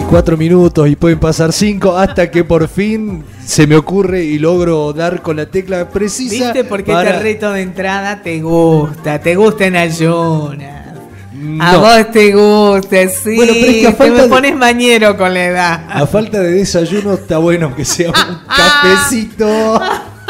4 minutos y pueden pasar 5 hasta que por fin se me ocurre y logro dar con la tecla precisa. ¿Viste por qué este reto de entrada te gusta en ayunas? No. A vos te gusta, sí. Bueno, pero es que me pones mañero con la edad. A falta de desayuno está bueno que sea un cafecito.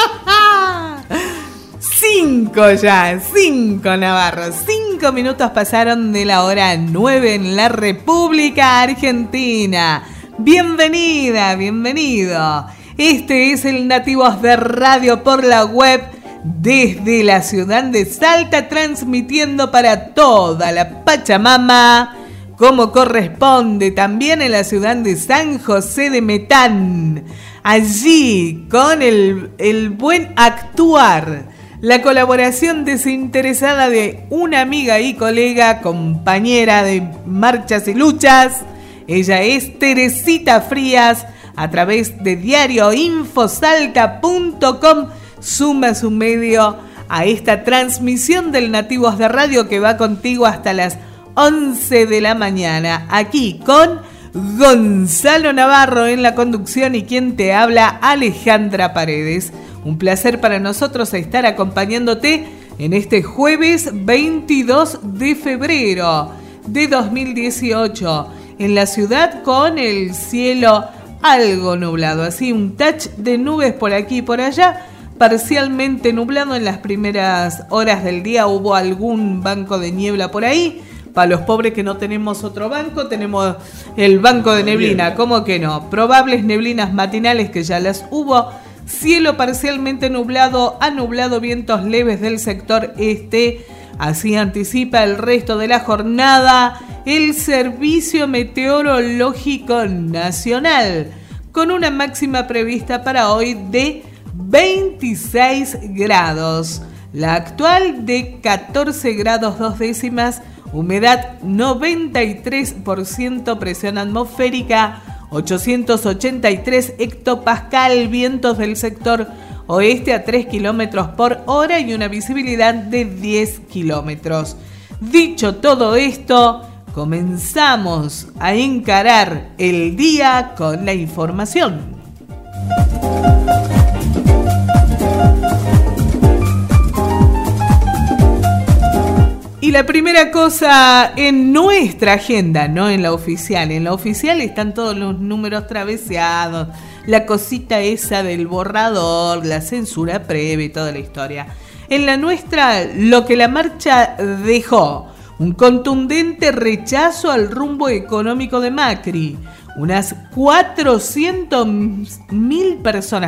5 Navarro. 5 minutos pasaron de la hora 9 en la República Argentina. Bienvenida, bienvenido. Este es el Nativos de Radio por la web desde la ciudad de Salta, transmitiendo para toda la Pachamama, como corresponde, también en la ciudad de San José de Metán. Allí, con el buen actuar, la colaboración desinteresada de una amiga y colega, compañera de marchas y luchas. Ella es Teresita Frías, a través de diarioinfosalta.com. Suma su medio a esta transmisión del Nativos de Radio que va contigo hasta las 11 de la mañana. Aquí con Gonzalo Navarro en la conducción y quien te habla, Alejandra Paredes. Un placer para nosotros estar acompañándote en este jueves 22 de febrero de 2018 en la ciudad, con el cielo algo nublado, así un touch de nubes por aquí y por allá, parcialmente nublado. En las primeras horas del día hubo algún banco de niebla por ahí. Para los pobres que no tenemos otro banco, tenemos el banco de neblina, ¿cómo que no? Probables neblinas matinales que ya las hubo. Cielo parcialmente nublado, anublado, vientos leves del sector este. Así anticipa el resto de la jornada el Servicio Meteorológico Nacional, con una máxima prevista para hoy de 26 grados. La actual de 14 grados 2 décimas, humedad 93%, presión atmosférica 883 hectopascal, vientos del sector oeste a 3 kilómetros por hora y una visibilidad de 10 kilómetros. Dicho todo esto, comenzamos a encarar el día con la información. Y la primera cosa en nuestra agenda, no en la oficial. En la oficial están todos los números traveseados, la cosita esa del borrador, la censura previa y toda la historia. En la nuestra, lo que la marcha dejó: un contundente rechazo al rumbo económico de Macri. Unas 400.000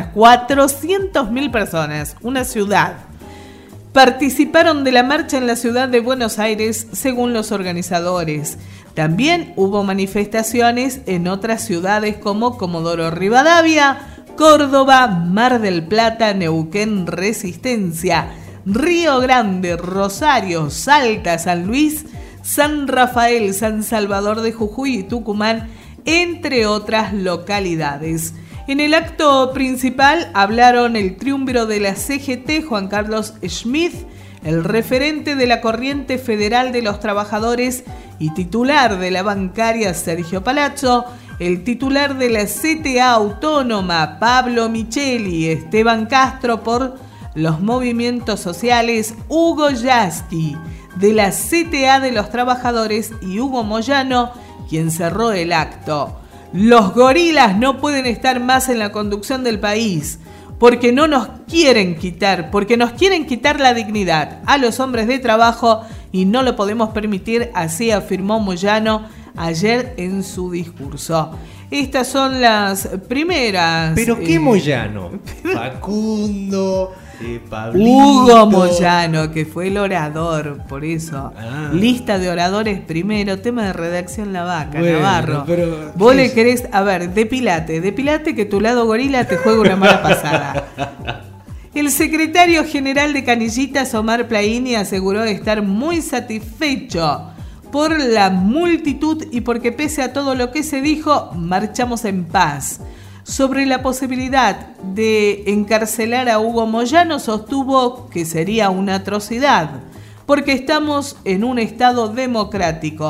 personas, una ciudad, participaron de la marcha en la ciudad de Buenos Aires, según los organizadores. También hubo manifestaciones en otras ciudades como Comodoro Rivadavia, Córdoba, Mar del Plata, Neuquén, Resistencia, Río Grande, Rosario, Salta, San Luis, San Rafael, San Salvador de Jujuy y Tucumán, entre otras localidades. En el acto principal hablaron el triunviro de la CGT, Juan Carlos Schmidt, el referente de la Corriente Federal de los Trabajadores y titular de la bancaria, Sergio Palazzo, el titular de la CTA Autónoma, Pablo Micheli, Esteban Castro por los movimientos sociales, Hugo Yasky, de la CTA de los Trabajadores, y Hugo Moyano, quien cerró el acto. Los gorilas no pueden estar más en la conducción del país, porque nos quieren quitar la dignidad a los hombres de trabajo y no lo podemos permitir, así afirmó Moyano ayer en su discurso. Estas son las primeras. ¿Pero qué Moyano? Facundo, Pablito. Hugo Moyano, que fue el orador, por eso. Lista de oradores primero, tema de redacción La Vaca, bueno, Navarro. Pero, vos le querés, a ver, depilate que tu lado gorila te juega una mala pasada. El secretario general de Canillitas, Omar Plaini, aseguró estar muy satisfecho por la multitud y porque pese a todo lo que se dijo, marchamos en paz. Sobre la posibilidad de encarcelar a Hugo Moyano, sostuvo que sería una atrocidad, porque estamos en un estado democrático.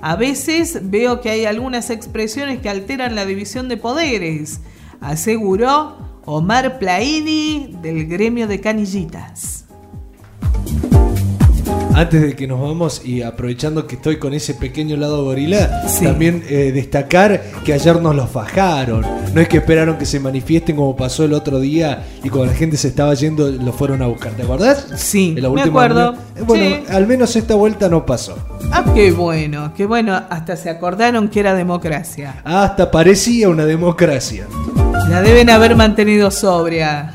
A veces veo que hay algunas expresiones que alteran la división de poderes, aseguró Omar Plaini del gremio de canillitas. Antes de que nos vamos y aprovechando que estoy con ese pequeño lado gorila, Sí. también destacar que ayer nos los fajaron. No es que esperaron que se manifiesten como pasó el otro día y cuando la gente se estaba yendo lo fueron a buscar. ¿Te acordás? Sí, En la me última acuerdo. reunión. Bueno, Sí. al menos esta vuelta no pasó. Ah, qué bueno, hasta se acordaron que era democracia. Hasta parecía una democracia. La deben haber mantenido sobria.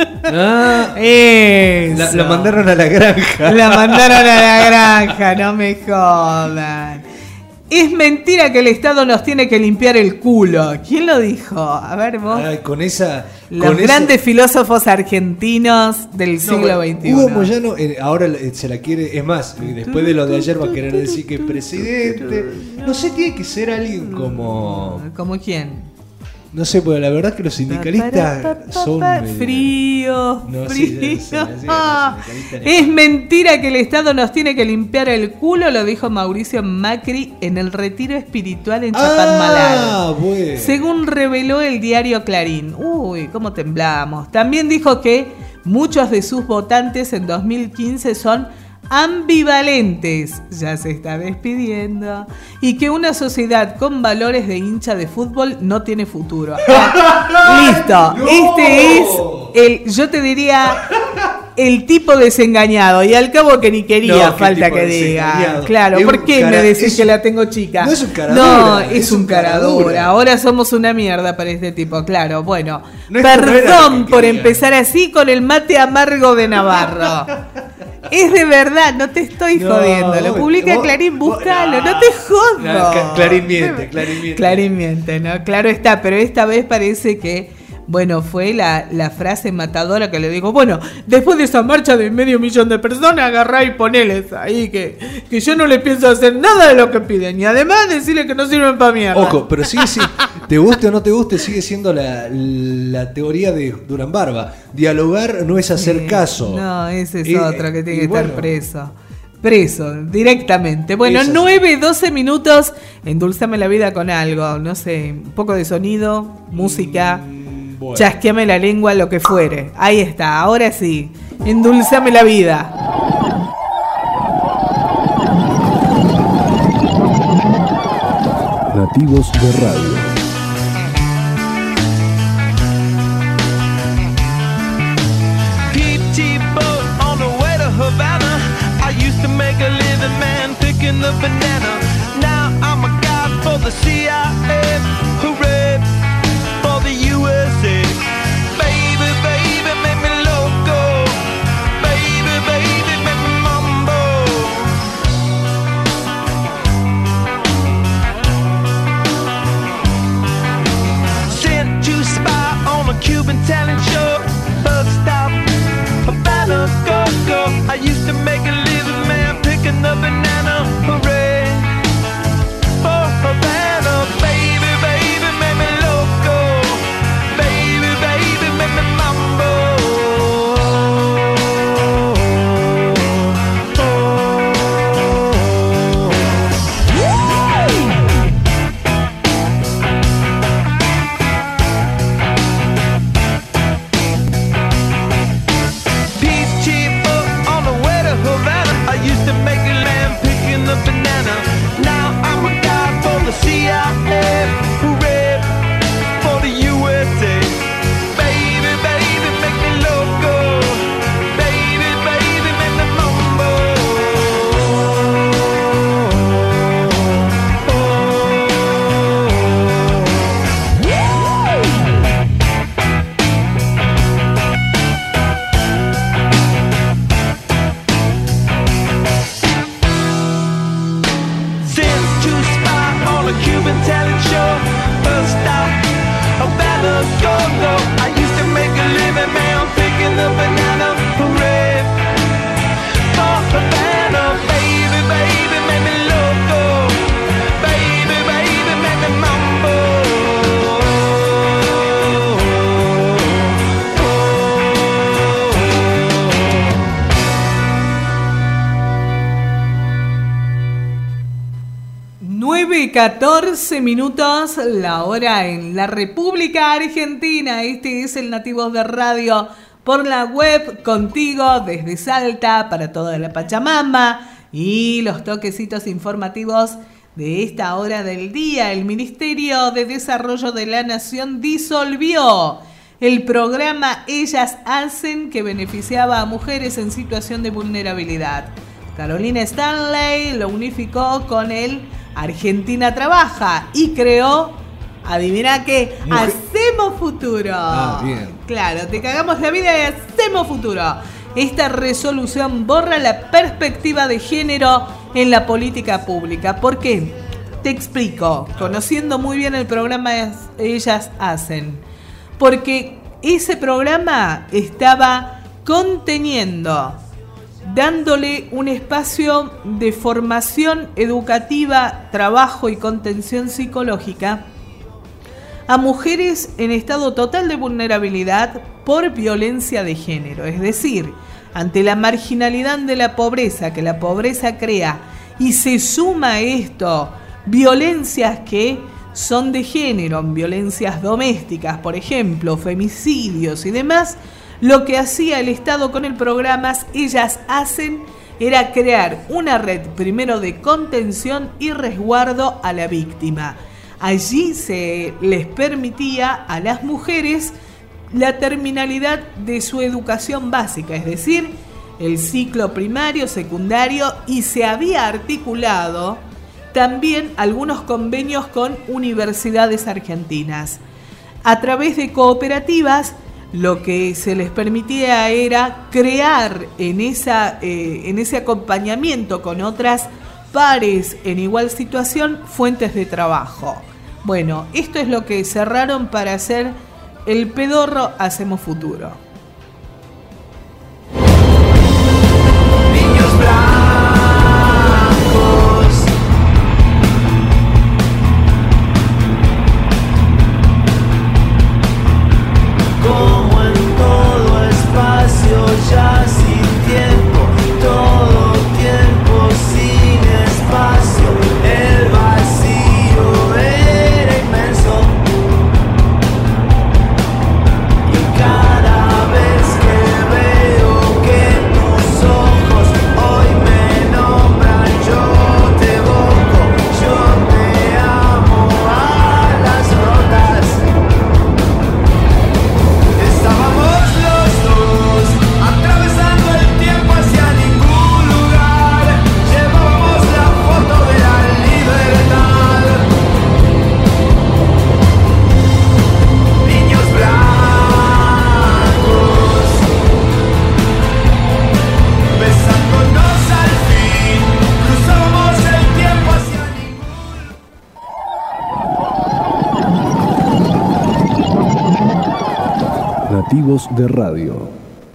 Ah, Eso. la mandaron a la granja. La mandaron a la granja, no me jodan. Es mentira que el Estado nos tiene que limpiar el culo. ¿Quién lo dijo? A ver vos. Ay, con esa... Los con grandes filósofos argentinos del No, siglo bueno, XXI. Hugo Moyano ahora se la quiere, es más, después de lo de ayer va a querer decir que es presidente. No sé, tiene que ser alguien como... ¿Como quién? No sé, porque la verdad es que los sindicalistas son... medio- Frío, No, frío. sí, los sindicalistas Es mentira que el Estado nos tiene que limpiar el culo, lo dijo Mauricio Macri en el retiro espiritual en Chapadmalal. Ah, bueno. Según reveló el diario Clarín. Uy, cómo temblamos. También dijo que muchos de sus votantes en 2015 son ambivalentes, ya se está despidiendo, y que una sociedad con valores de hincha de fútbol no tiene futuro. Listo, ¡No! este es yo te diría, el tipo desengañado, y al cabo que ni quería, No, ¿qué falta tipo que diga. desengañado? Claro, Es ¿por un qué cara- me decís es que un- la tengo chica? No es un cara No, dura, es un cara dura. Ahora somos una mierda para este tipo, claro. Bueno, No es que no era perdón lo que por quería. empezar así con el mate amargo de Navarro. Es de verdad, no te estoy No, jodiendo. Lo vos- publica vos- Clarín, vos- búscalo, no. no te jodo. No, Clarín miente, Clarín miente. Clarín miente, ¿no? Claro está, pero esta vez parece que, bueno, fue la frase matadora que le digo, bueno, después de esa marcha de 500.000 de personas, agarrá y poneles ahí que yo no le pienso hacer nada de lo que piden. Y además decirle que no sirven para mierda. Ojo, pero sigue siendo, te guste o no te guste, sigue siendo la teoría de Durán Barba. Dialogar no es hacer caso. No, ese es Y- otro que tiene que y estar bueno, preso. Preso, directamente. Bueno, Es así. 9-12 minutos, endulzame la vida con algo, no sé, un poco de sonido, música, bueno. chasqueame la lengua, lo que fuere. Ahí está, ahora sí, endulzame la vida. Nativos de Radio. PT boat on the way to Havana. I used to make a living, man, picking the banana. Now I'm a guy for the CIA. Hooray for the USA. Baby, baby, make me loco. Baby, baby, make me mambo. Sent to spy on a Cuban talent show. Bug stop, Havana, go, go. I used to make a living, man, picking the banana. Hooray 9:14 minutos, la hora en la República Argentina. Este es el Nativos de Radio por la web, contigo desde Salta para toda la Pachamama, y los toquecitos informativos de esta hora del día. El Ministerio de Desarrollo de la Nación disolvió el programa Ellas Hacen, que beneficiaba a mujeres en situación de vulnerabilidad. Carolina Stanley lo unificó con el Argentina Trabaja y creó, adivina qué, Hacemos Futuro. Bien. Claro, te cagamos la vida y hacemos futuro. Esta resolución borra la perspectiva de género en la política pública. ¿Por qué? Te explico, conociendo muy bien el programa Ellas Hacen. Porque ese programa estaba conteniendo, dándole un espacio de formación educativa, trabajo y contención psicológica a mujeres en estado total de vulnerabilidad por violencia de género. Es decir, ante la marginalidad de la pobreza que la pobreza crea, y se suma a esto violencias que son de género, violencias domésticas, por ejemplo, femicidios y demás, lo que hacía el Estado con el programa Ellas Hacen era crear una red primero de contención y resguardo a la víctima. Allí se les permitía a las mujeres la terminalidad de su educación básica, es decir, el ciclo primario, secundario, y se había articulado también algunos convenios con universidades argentinas. A través de cooperativas, lo que se les permitía era crear en ese acompañamiento con otras pares en igual situación fuentes de trabajo. Bueno, esto es lo que cerraron para hacer el pedorro Hacemos Futuro. Niños blancos, como en todo espacio ya sin tiempo, todo tiempo sin espacio, el vacío era inmenso. Y cada vez que veo que tus ojos hoy me nombran, yo te evoco, yo te amo a las rotas. Estábamos los dos atravesando el tiempo hacia ningún lugar. Llevamos la foto de la libertad. Niños blancos, besándonos al fin, cruzamos el tiempo hacia Nativos de Radio.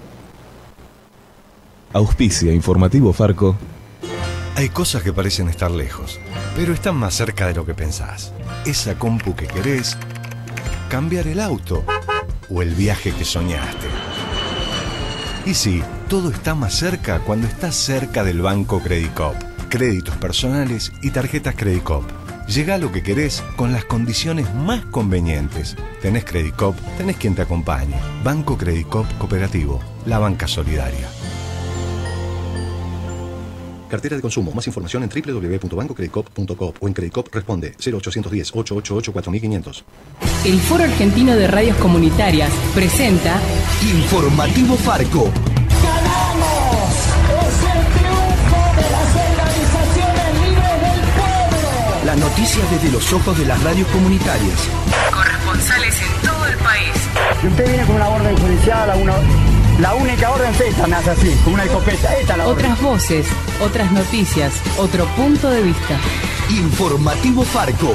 Auspicia Informativo Farco. Hay cosas que parecen estar lejos, pero están más cerca de lo que pensás. Esa compu que querés, cambiar el auto o el viaje que soñaste. Y sí, todo está más cerca cuando estás cerca del Banco Credicop. Créditos personales y tarjetas Credicop. Llegá a lo que querés con las condiciones más convenientes. Tenés Credicop, tenés quien te acompañe. Banco Credicop Cooperativo, la banca solidaria. Cartera de consumo. Más información en www.bancocredicop.com o en Credicop responde 0810-888-4500. El Foro Argentino de Radios Comunitarias presenta Informativo Farco. ¡Ganamos! ¡Es el triunfo de las organizaciones libres del pueblo! Las noticias desde los ojos de las radios comunitarias. corresponsales en todo el país. Si usted viene con una orden judicial, la única orden es esta, me hace así, con una escopeta. Esta es la orden. Otras voces, otras noticias, otro punto de vista. Informativo Farco.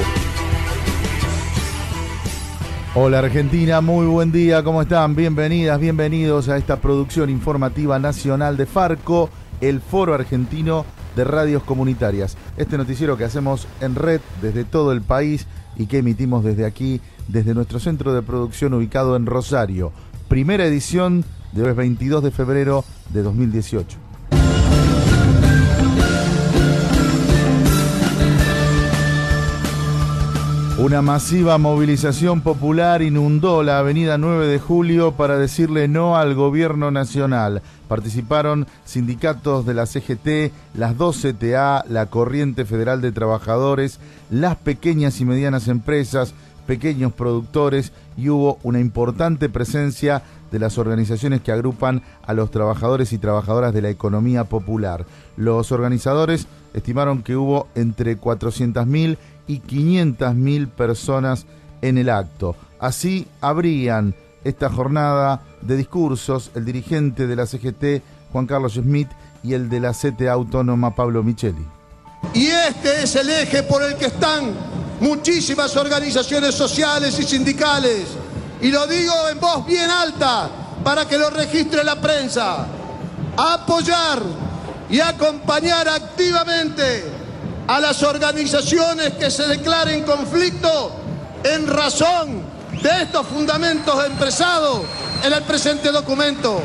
Hola Argentina, muy buen día, ¿cómo están? Bienvenidas, bienvenidos a esta producción informativa nacional de Farco, el Foro Argentino de Radios Comunitarias. Este noticiero que hacemos en red desde todo el país y que emitimos desde aquí, desde nuestro centro de producción ubicado en Rosario. Primera edición de hoy, 22 de febrero de 2018. Una masiva movilización popular inundó la avenida 9 de Julio para decirle no al gobierno nacional. Participaron sindicatos de la CGT, las 2 CTA, la Corriente Federal de Trabajadores, las pequeñas y medianas empresas, pequeños productores, y hubo una importante presencia de las organizaciones que agrupan a los trabajadores y trabajadoras de la economía popular. Los organizadores estimaron que hubo entre 400.000 y 500.000 personas en el acto. Así abrían esta jornada de discursos el dirigente de la CGT, Juan Carlos Schmidt, y el de la CTA Autónoma, Pablo Micheli. Y este es el eje por el que están muchísimas organizaciones sociales y sindicales. Y lo digo en voz bien alta para que lo registre la prensa. Apoyar y acompañar activamente a las organizaciones que se declaren conflicto en razón de estos fundamentos expresados en el presente documento.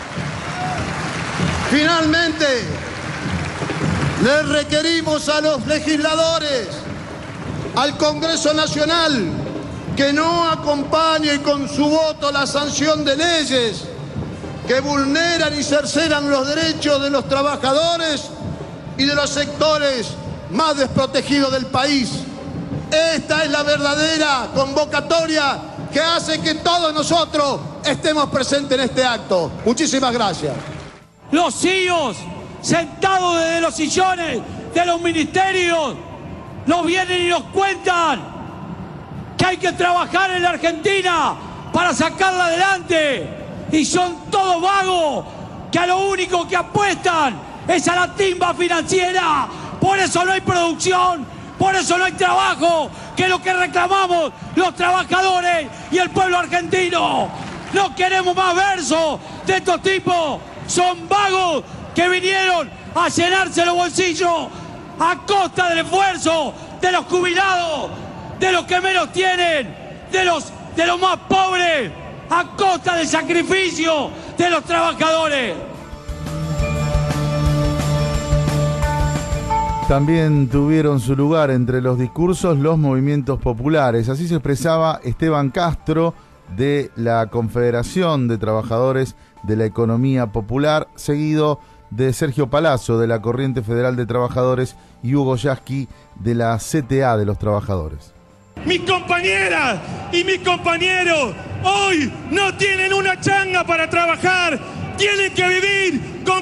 Finalmente, le requerimos a los legisladores, al Congreso Nacional, que no acompañe con su voto la sanción de leyes que vulneran y cercenan los derechos de los trabajadores y de los sectores más desprotegidos del país. Esta es la verdadera convocatoria que hace que todos nosotros estemos presentes en este acto. Muchísimas gracias. Los CEOs sentados desde los sillones de los ministerios nos vienen y nos cuentan que hay que trabajar en la Argentina para sacarla adelante, y son todos vagos que a lo único que apuestan es a la timba financiera. Por eso no hay producción, por eso no hay trabajo, que es lo que reclamamos los trabajadores y el pueblo argentino. No queremos más versos de estos tipos. Son vagos que vinieron a llenarse los bolsillos a costa del esfuerzo de los jubilados, de los que menos tienen, de los más pobres, a costa del sacrificio de los trabajadores. También tuvieron su lugar entre los discursos los movimientos populares. Así se expresaba Esteban Castro, de la Confederación de Trabajadores de la Economía Popular, seguido de Sergio Palazzo, de la Corriente Federal de Trabajadores, y Hugo Yasky, de la CTA de los Trabajadores. Mis compañeras y mis compañeros hoy no tienen una changa para trabajar, tienen que vivir con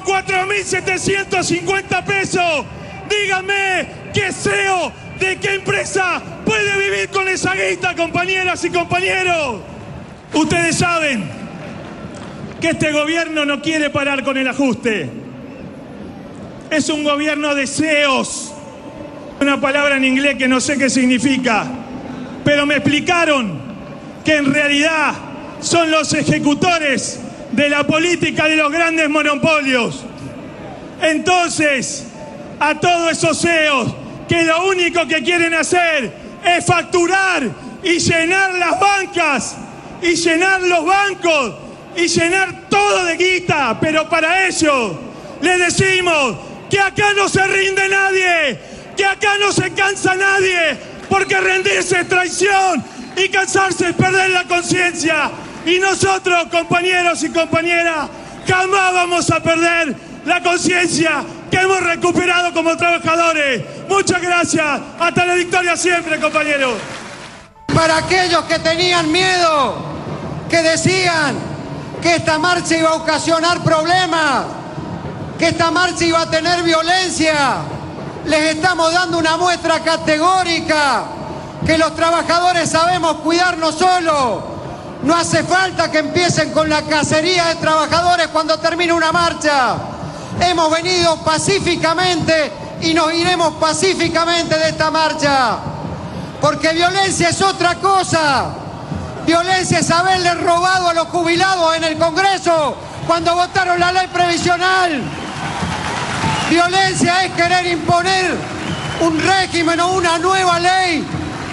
4.750 pesos. Díganme, ¿qué CEO de qué empresa puede vivir con esa guita, compañeras y compañeros? Ustedes saben que este gobierno no quiere parar con el ajuste. Es un gobierno de CEOs. Una palabra en inglés que no sé qué significa, pero me explicaron que en realidad son los ejecutores de la política de los grandes monopolios. Entonces, a todos esos CEOs que lo único que quieren hacer es facturar y llenar las bancas y llenar los bancos y llenar todo de guita, pero para ello les decimos que acá no se rinde nadie, que acá no se cansa nadie, porque rendirse es traición y cansarse es perder la conciencia. Y nosotros, compañeros y compañeras, jamás vamos a perder la conciencia que hemos recuperado como trabajadores. Muchas gracias. Hasta la victoria siempre, compañeros. Para aquellos que tenían miedo, que decían que esta marcha iba a ocasionar problemas, que esta marcha iba a tener violencia, les estamos dando una muestra categórica que los trabajadores sabemos cuidarnos solos. No hace falta que empiecen con la cacería de trabajadores cuando termine una marcha. Hemos venido pacíficamente y nos iremos pacíficamente de esta marcha, porque violencia es otra cosa. Violencia es haberle robado a los jubilados en el Congreso cuando votaron la ley previsional. Violencia es querer imponer un régimen o una nueva ley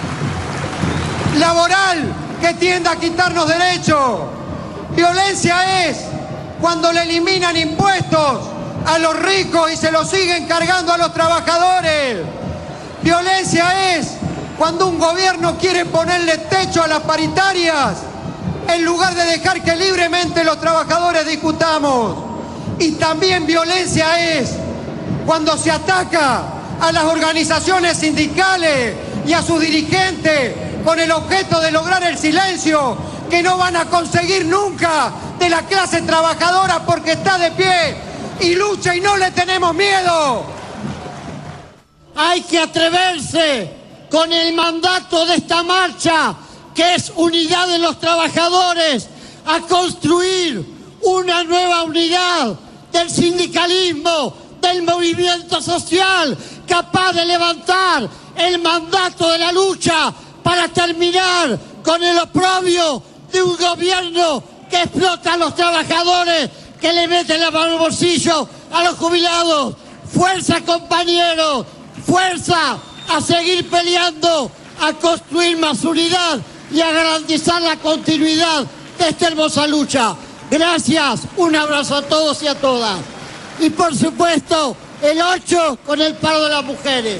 laboral que tienda a quitarnos derechos. Violencia es cuando le eliminan impuestos a los ricos y se los siguen cargando a los trabajadores. Violencia es cuando un gobierno quiere ponerle techo a las paritarias, en lugar de dejar que libremente los trabajadores discutamos. Y también violencia es cuando se ataca a las organizaciones sindicales y a sus dirigentes con el objeto de lograr el silencio que no van a conseguir nunca de la clase trabajadora, porque está de pie y lucha y no le tenemos miedo. Hay que atreverse con el mandato de esta marcha, que es unidad de los trabajadores, a construir una nueva unidad del sindicalismo, del movimiento social, capaz de levantar el mandato de la lucha para terminar con el oprobio de un gobierno que explota a los trabajadores, que le mete la mano al bolsillo a los jubilados. Fuerza, compañeros, fuerza a seguir peleando, a construir más unidad y a garantizar la continuidad de esta hermosa lucha. Gracias, un abrazo a todos y a todas. Y por supuesto, el 8 con el paro de las mujeres.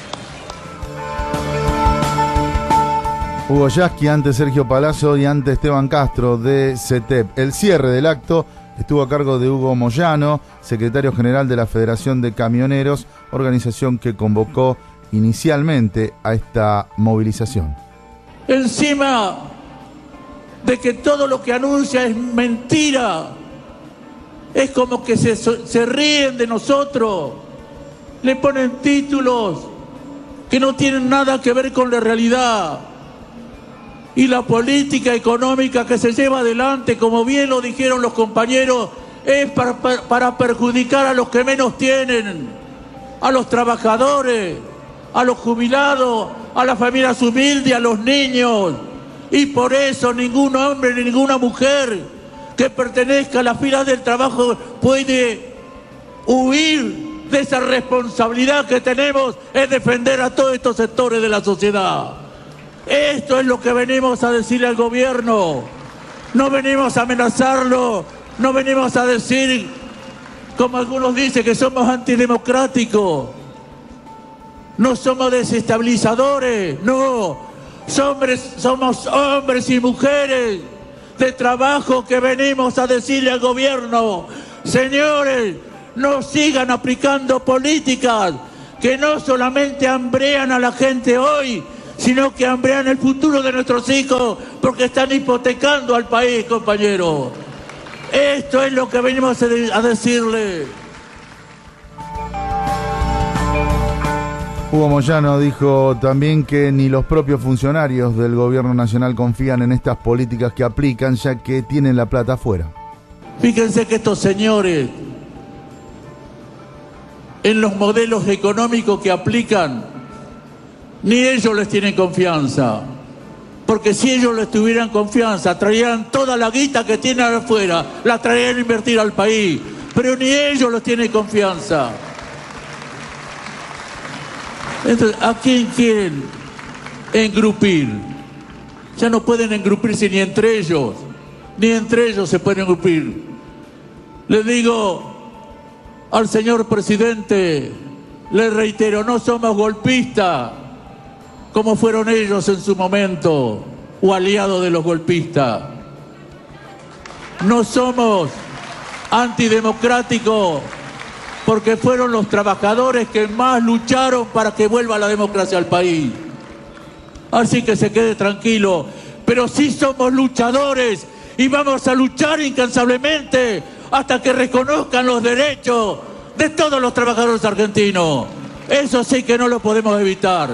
Hugo Yasky, ante Sergio Palazzo y ante Esteban Castro de CETEP. El cierre del acto estuvo a cargo de Hugo Moyano, secretario general de la Federación de Camioneros, organización que convocó inicialmente a esta movilización. Encima de que todo lo que anuncia es mentira, es como que se ríen de nosotros, le ponen títulos que no tienen nada que ver con la realidad. Y la política económica que se lleva adelante, como bien lo dijeron los compañeros, es para perjudicar a los que menos tienen, a los trabajadores, a los jubilados, a las familias humildes, a los niños. Y por eso ningún hombre ni ninguna mujer que pertenezca a las filas del trabajo puede huir de esa responsabilidad que tenemos, es defender a todos estos sectores de la sociedad. Esto es lo que venimos a decirle al gobierno. No venimos a amenazarlo, no venimos a decir, como algunos dicen, que somos antidemocráticos. No somos desestabilizadores, no. Somos hombres y mujeres de trabajo que venimos a decirle al gobierno: señores, no sigan aplicando políticas que no solamente hambrean a la gente hoy, sino que hambrean el futuro de nuestros hijos, porque están hipotecando al país, compañeros. Esto es lo que venimos a decirle. Hugo Moyano dijo también que ni los propios funcionarios del gobierno nacional confían en estas políticas que aplican, ya que tienen la plata afuera. Fíjense que estos señores, en los modelos económicos que aplican, ni ellos les tienen confianza. Porque si ellos les tuvieran confianza, traerían toda la guita que tienen afuera, la traerían a invertir al país. Pero ni ellos les tienen confianza. Entonces, ¿a quién quieren engrupir? Ya no pueden engrupirse ni entre ellos se pueden engrupir. Le digo al señor presidente, le reitero, no somos golpistas, como fueron ellos en su momento, o aliados de los golpistas. No somos antidemocráticos, porque fueron los trabajadores que más lucharon para que vuelva la democracia al país. Así que se quede tranquilo, pero sí somos luchadores y vamos a luchar incansablemente hasta que reconozcan los derechos de todos los trabajadores argentinos. Eso sí que no lo podemos evitar.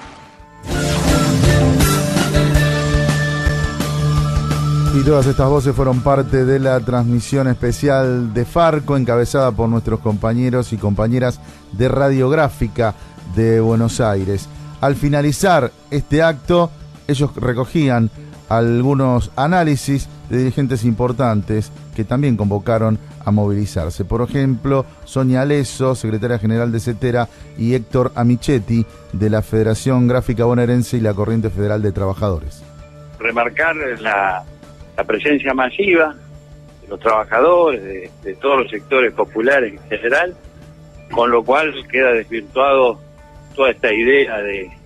Y todas estas voces fueron parte de la transmisión especial de Farco, encabezada por nuestros compañeros y compañeras de Radiográfica de Buenos Aires. Al finalizar este acto, ellos recogían algunos análisis de dirigentes importantes que también convocaron a movilizarse. Por ejemplo, Sonia Leso, secretaria general de CETERA, y Héctor Amichetti, de la Federación Gráfica Bonaerense y la Corriente Federal de Trabajadores. Remarcar la presencia masiva de los trabajadores, de todos los sectores populares en general, con lo cual queda desvirtuado toda esta idea de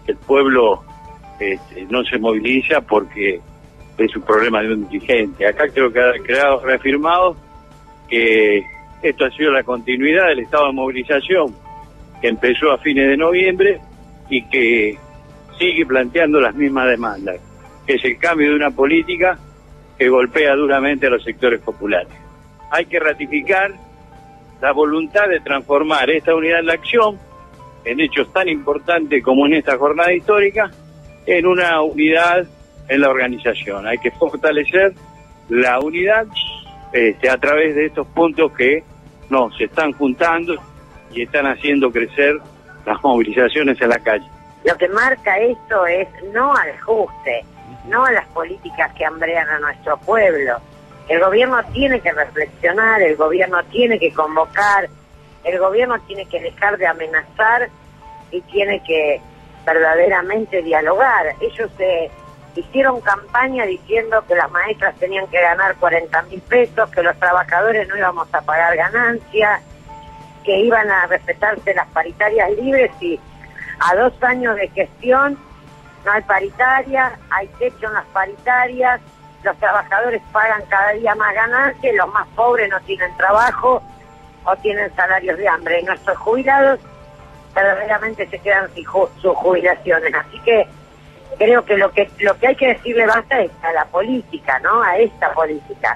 el pueblo no se moviliza porque es un problema de un dirigente. Acá creo que ha quedado reafirmado que esto ha sido la continuidad del estado de movilización que empezó a fines de noviembre y que sigue planteando las mismas demandas, que es el cambio de una política que golpea duramente a los sectores populares. Hay que ratificar la voluntad de transformar esta unidad en la acción, en hechos tan importantes como en esta jornada histórica, en una unidad en la organización. Hay que fortalecer la unidad a través de estos puntos que nos están juntando y están haciendo crecer las movilizaciones en la calle. Lo que marca esto es no al ajuste, no a las políticas que hambrean a nuestro pueblo. El gobierno tiene que reflexionar, el gobierno tiene que convocar, el gobierno tiene que dejar de amenazar y tiene que verdaderamente dialogar. Ellos hicieron campaña diciendo que las maestras tenían que ganar 40.000 pesos, que los trabajadores no íbamos a pagar ganancias, que iban a respetarse las paritarias libres, y a 2 años de gestión no hay paritaria, hay techo en las paritarias, los trabajadores pagan cada día más ganancias, los más pobres no tienen trabajo o tienen salarios de hambre, y nuestros jubilados verdaderamente se quedan sin sus jubilaciones. Así que creo que lo que hay que decirle basta es a la política, ¿no? A esta política.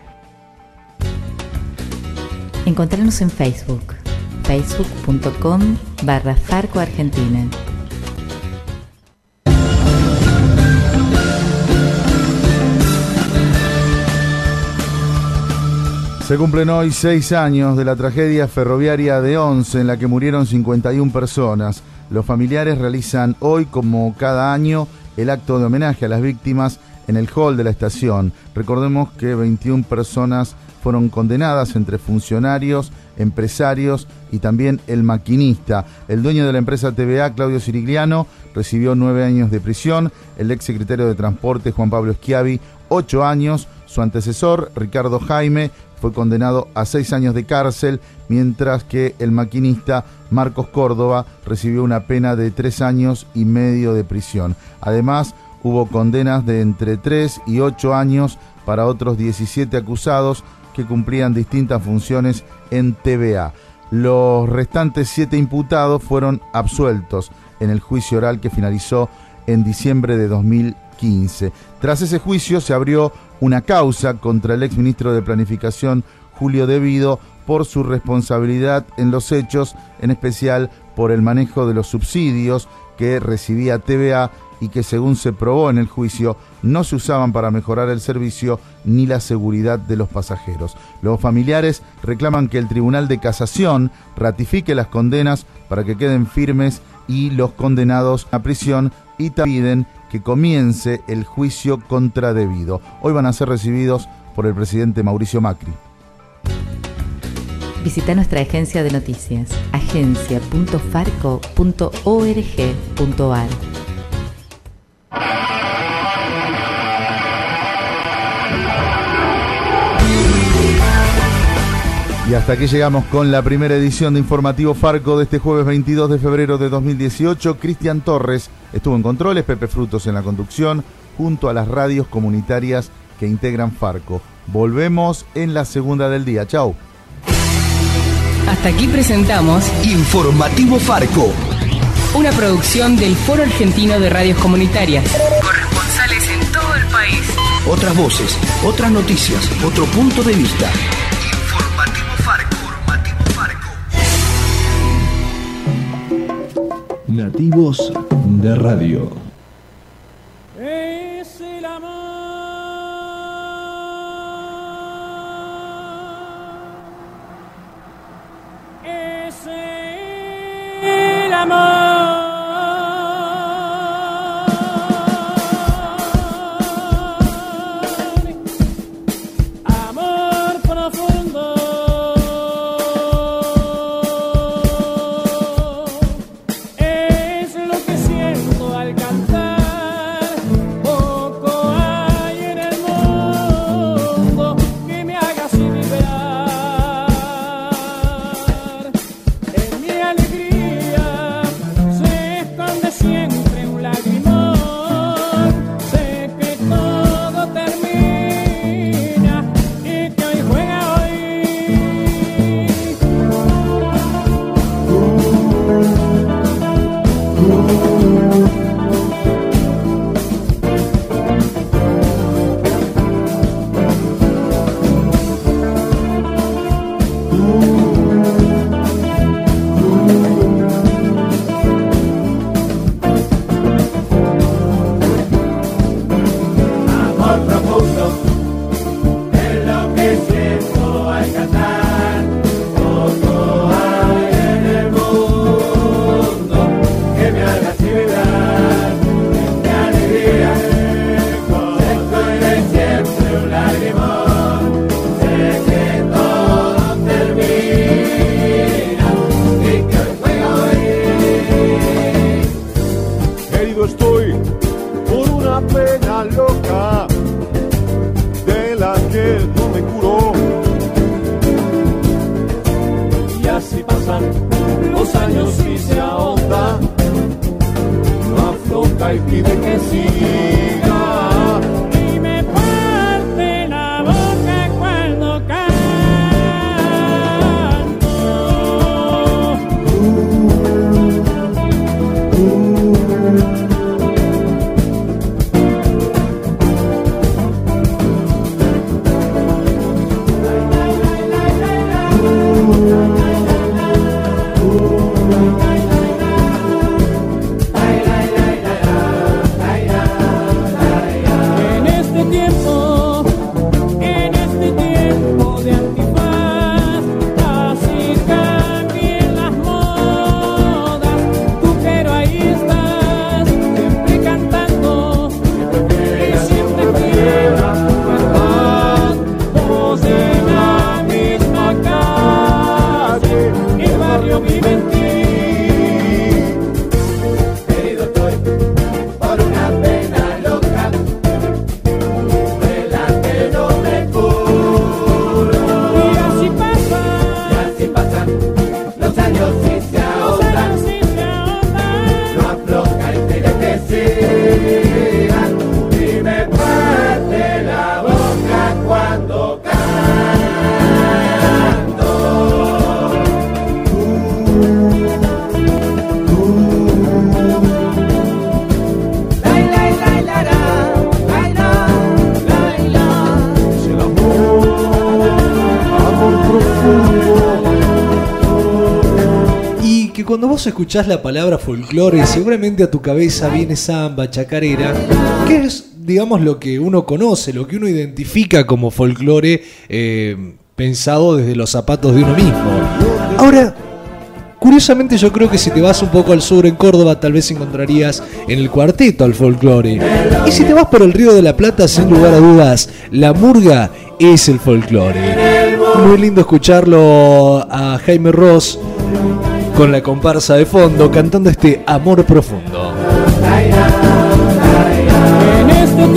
Encontrarnos en Facebook, facebook.com/Farco Argentina. Se cumplen hoy 6 años de la tragedia ferroviaria de Once, en la que murieron 51 personas. Los familiares realizan hoy, como cada año, el acto de homenaje a las víctimas en el hall de la estación. Recordemos que 21 personas fueron condenadas, entre funcionarios, empresarios y también el maquinista. El dueño de la empresa TVA, Claudio Cirigliano, recibió 9 años de prisión. El ex secretario de Transporte, Juan Pablo Schiavi, 8 años. Su antecesor, Ricardo Jaime, fue condenado a 6 años de cárcel, mientras que el maquinista, Marcos Córdoba, recibió una pena de 3 años y medio de prisión. Además, hubo condenas de entre 3 y 8 años para otros 17 acusados que cumplían distintas funciones en TVA. Los restantes 7 imputados fueron absueltos en el juicio oral que finalizó en diciembre de 2015. Tras ese juicio se abrió una causa contra el exministro de Planificación, Julio De Vido, por su responsabilidad en los hechos, en especial por el manejo de los subsidios que recibía TVA y que, según se probó en el juicio, no se usaban para mejorar el servicio ni la seguridad de los pasajeros. Los familiares reclaman que el Tribunal de Casación ratifique las condenas para que queden firmes y los condenados a prisión, y piden que comience el juicio contra De Vido. Hoy van a ser recibidos por el presidente Mauricio Macri. Visita nuestra agencia de noticias, agencia.farco.org.ar. Y hasta aquí llegamos con la primera edición de Informativo Farco de este jueves 22 de febrero de 2018. Cristian Torres estuvo en controles, Pepe Frutos en la conducción, junto a las radios comunitarias que integran Farco. Volvemos en la segunda del día. Chau. Hasta aquí presentamos Informativo Farco, una producción del Foro Argentino de Radios Comunitarias. Corresponsales en todo el país. Otras voces, otras noticias, otro punto de vista. Informativo Farco. Nativos de Radio. Es el amor. Es el amor. Amor profundo. Es lo que siento al cantar. Poco hay en el mundo que me haga así vibrar. En mi alegría se los años sí se ahonda, no afloja y pide que siga. Y me parte la boca cuando canto. Cuando vos escuchás la palabra folclore, seguramente a tu cabeza viene samba, chacarera, que es, digamos, lo que uno conoce, lo que uno identifica como folclore, pensado desde los zapatos de uno mismo. Ahora, curiosamente yo creo que si te vas un poco al sur, en Córdoba, tal vez encontrarías en el cuarteto al folclore. Y si te vas por el Río de la Plata, sin lugar a dudas, la murga es el folclore. Muy lindo escucharlo a Jaime Ross con la comparsa de fondo, cantando este Amor Profundo. En este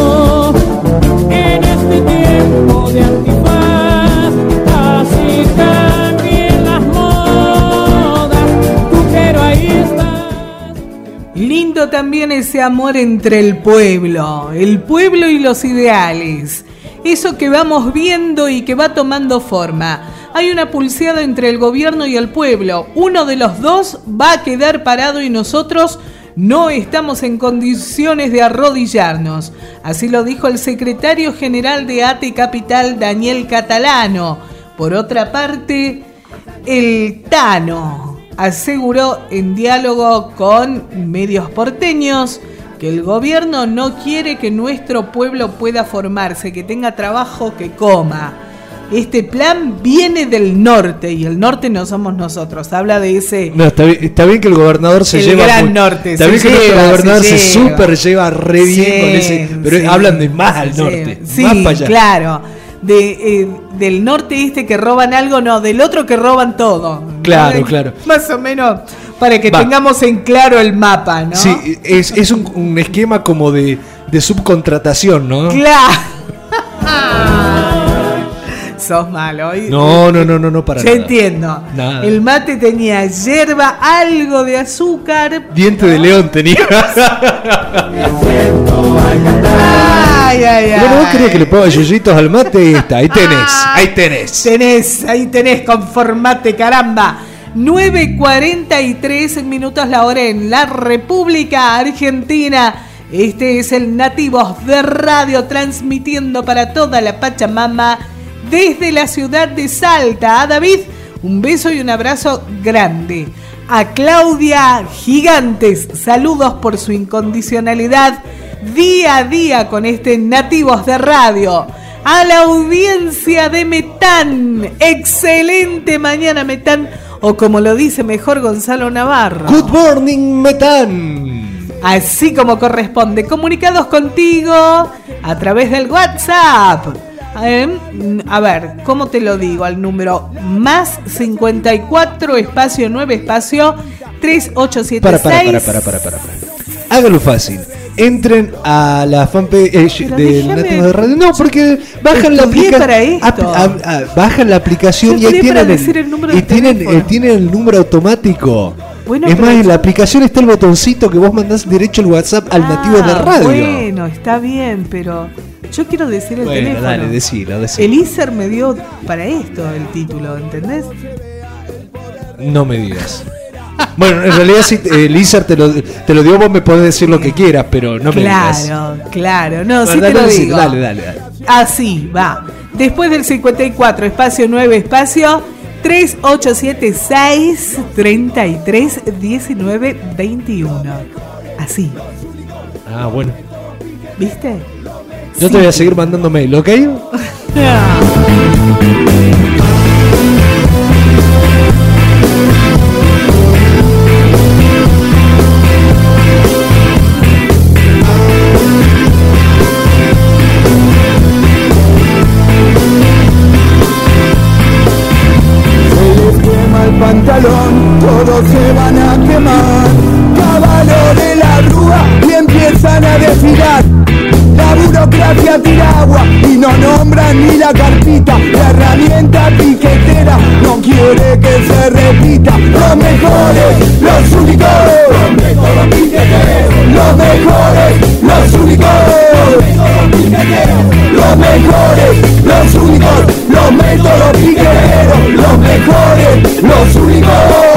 tiempo de antifaz, así cambien las modas, tú pero ahí estás. Lindo también ese amor entre el pueblo y los ideales. Eso que vamos viendo y que va tomando forma. Hay una pulseada entre el gobierno y el pueblo. Uno de los dos va a quedar parado y nosotros no estamos en condiciones de arrodillarnos. Así lo dijo el secretario general de ATE Capital, Daniel Catalano. Por otra parte, el Tano aseguró en diálogo con medios porteños que el gobierno no quiere que nuestro pueblo pueda formarse, que tenga trabajo, que coma. Este plan viene del norte y el norte no somos nosotros. Habla de ese... No, está bien que el gobernador se lleva... El gran norte. Está bien que nuestro gobernador se super lleva re bien con ese... Pero hablan de más al norte. Sí, más para allá. Claro. Del norte que roban algo, no. Del otro que roban todo. Claro, ¿no? claro. Más o menos para que tengamos en claro el mapa, ¿no? Sí, es un esquema como de subcontratación, ¿no? Claro. Sos malo. No, para nada. Ya entiendo. Nada. El mate tenía hierba, algo de azúcar. Diente de león tenía. Ay. Bueno, vos querés que le ponga yuyitos al mate. Ahí tenés. Ahí tenés, conformate, caramba. 9:43 minutos la hora en la República Argentina. Este es el Nativos de Radio, transmitiendo para toda la Pachamama desde la ciudad de Salta. A David, un beso y un abrazo grande. A Claudia, gigantes saludos por su incondicionalidad día a día con este Nativos de Radio. A la audiencia de Metán, excelente mañana Metán, o como lo dice mejor Gonzalo Navarro, Good morning Metán. Así como corresponde, comunicados contigo a través del WhatsApp. A ver, ¿cómo te lo digo? Al número más 54 espacio 9 espacio 3876. Para. Hágalo fácil. entren a la fanpage Pero del déjame- Nativos de Radio. No, porque bajan la Estudié para aplicación. esto. Bajan la aplicación Yo y ahí estudié para tienen decir el número de y tienen, teléfono. tienen el número automático. Bueno, es pero más, en yo- la aplicación está el botoncito que vos mandás derecho al WhatsApp al Nativos de Radio. Bueno, está bien, pero yo quiero decir el Bueno, teléfono. dale, decilo. El ISER me dio para esto el título, ¿entendés? No me digas. Bueno, en realidad si el ISER te lo dio, vos me podés decir lo que quieras, pero no me digas. Claro, no, sí Dale, te lo dale, digo. dale. Así, va. Después del 54, espacio 9, espacio 3876 33 19 21. Así, Ah, bueno. ¿viste? Yo te voy a seguir mandando mail, ¿ok? Se les quema el pantalón, todos se van a quemar. Caballo de la grúa y empiezan a desfilar. La burocracia tira agua y no nombran ni la carpita. La herramienta piquetera no quiere que se repita. Los mejores, los únicos, los métodos piqueteros. Los mejores, los únicos, los métodos piqueteros. Los mejores, los únicos, los métodos piqueteros. Los mejores, los únicos.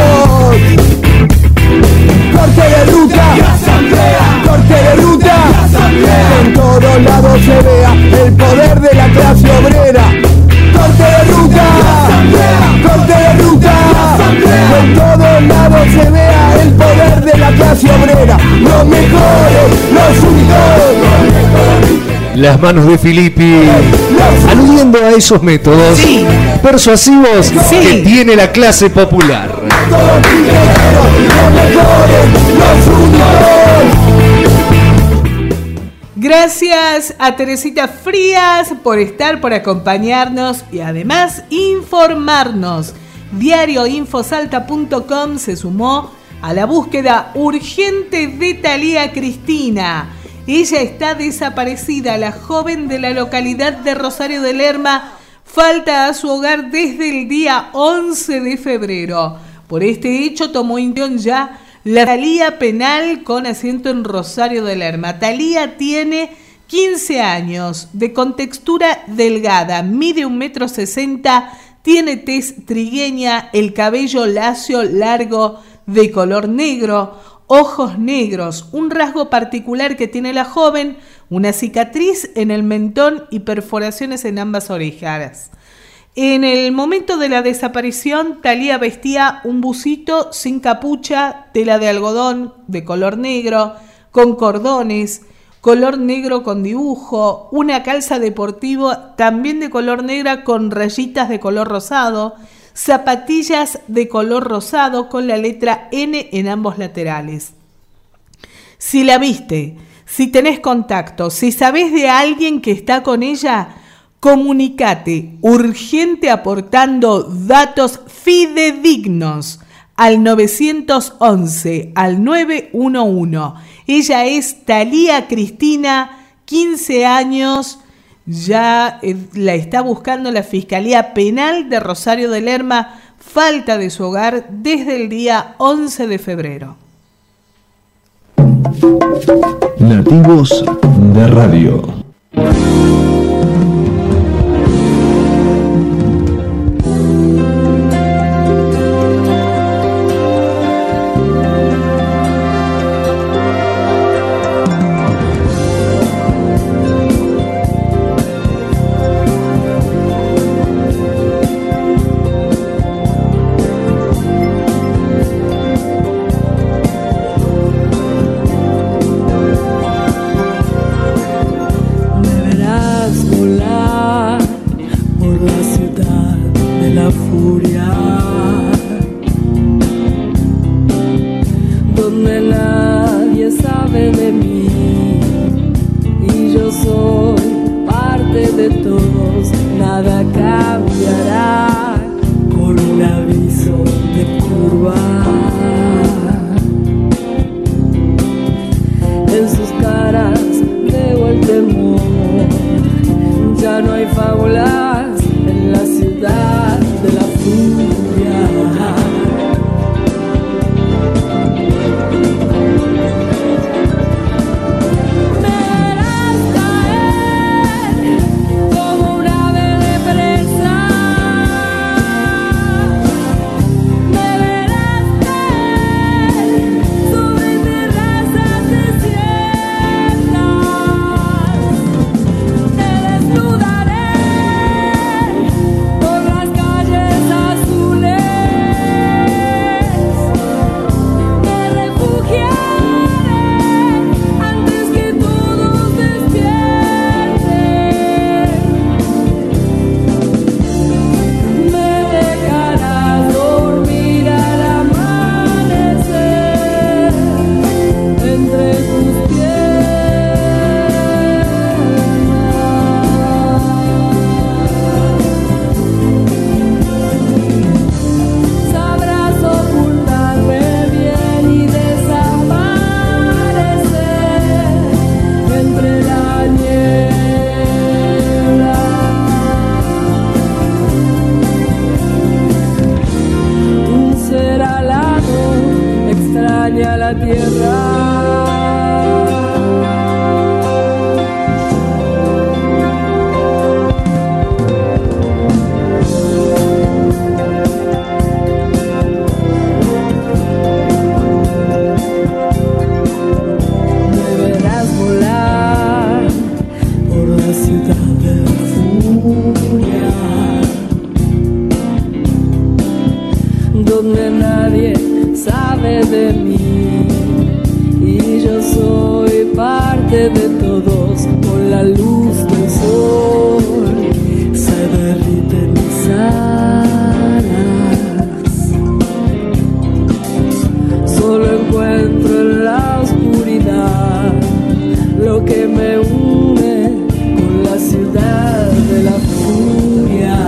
Corte de ruta, corte de ruta, que en todos lados se vea el poder de la clase obrera. Corte de ruta, corte de ruta, que en todos lados se vea el poder de la clase obrera. Los mejores, los únicos. Las manos de Filippi, aludiendo a esos métodos persuasivos que tiene la clase popular. Gracias a Teresita Frías por estar, por acompañarnos y además informarnos. Diarioinfosalta.com se sumó a la búsqueda urgente de Thalía Cristina. Ella está desaparecida. La joven de la localidad de Rosario de Lerma falta a su hogar desde el día 11 de febrero. Por este hecho tomó acción ya la Thalía Penal con asiento en Rosario de Lerma. Thalía tiene 15 años, de contextura delgada, mide 1,60 m, tiene tez trigueña, el cabello lacio, largo, de color negro, ojos negros. Un rasgo particular que tiene la joven, una cicatriz en el mentón y perforaciones en ambas orejas. En el momento de la desaparición, Thalía vestía un busito sin capucha, tela de algodón de color negro, con cordones, color negro con dibujo, una calza deportiva también de color negra con rayitas de color rosado, zapatillas de color rosado con la letra N en ambos laterales. Si la viste, si tenés contacto, si sabés de alguien que está con ella, comunicate urgente aportando datos fidedignos al 911, al 911. Ella es Thalía Cristina, 15 años, ya la está buscando la Fiscalía Penal de Rosario de Lerma, falta de su hogar desde el día 11 de febrero. Nativos de Radio. En sus caras daña la tierra. Donde nadie sabe de mí y yo soy parte de todos. Con la luz del sol se derriten mis alas. Solo encuentro en la oscuridad lo que me une con la ciudad de la furia.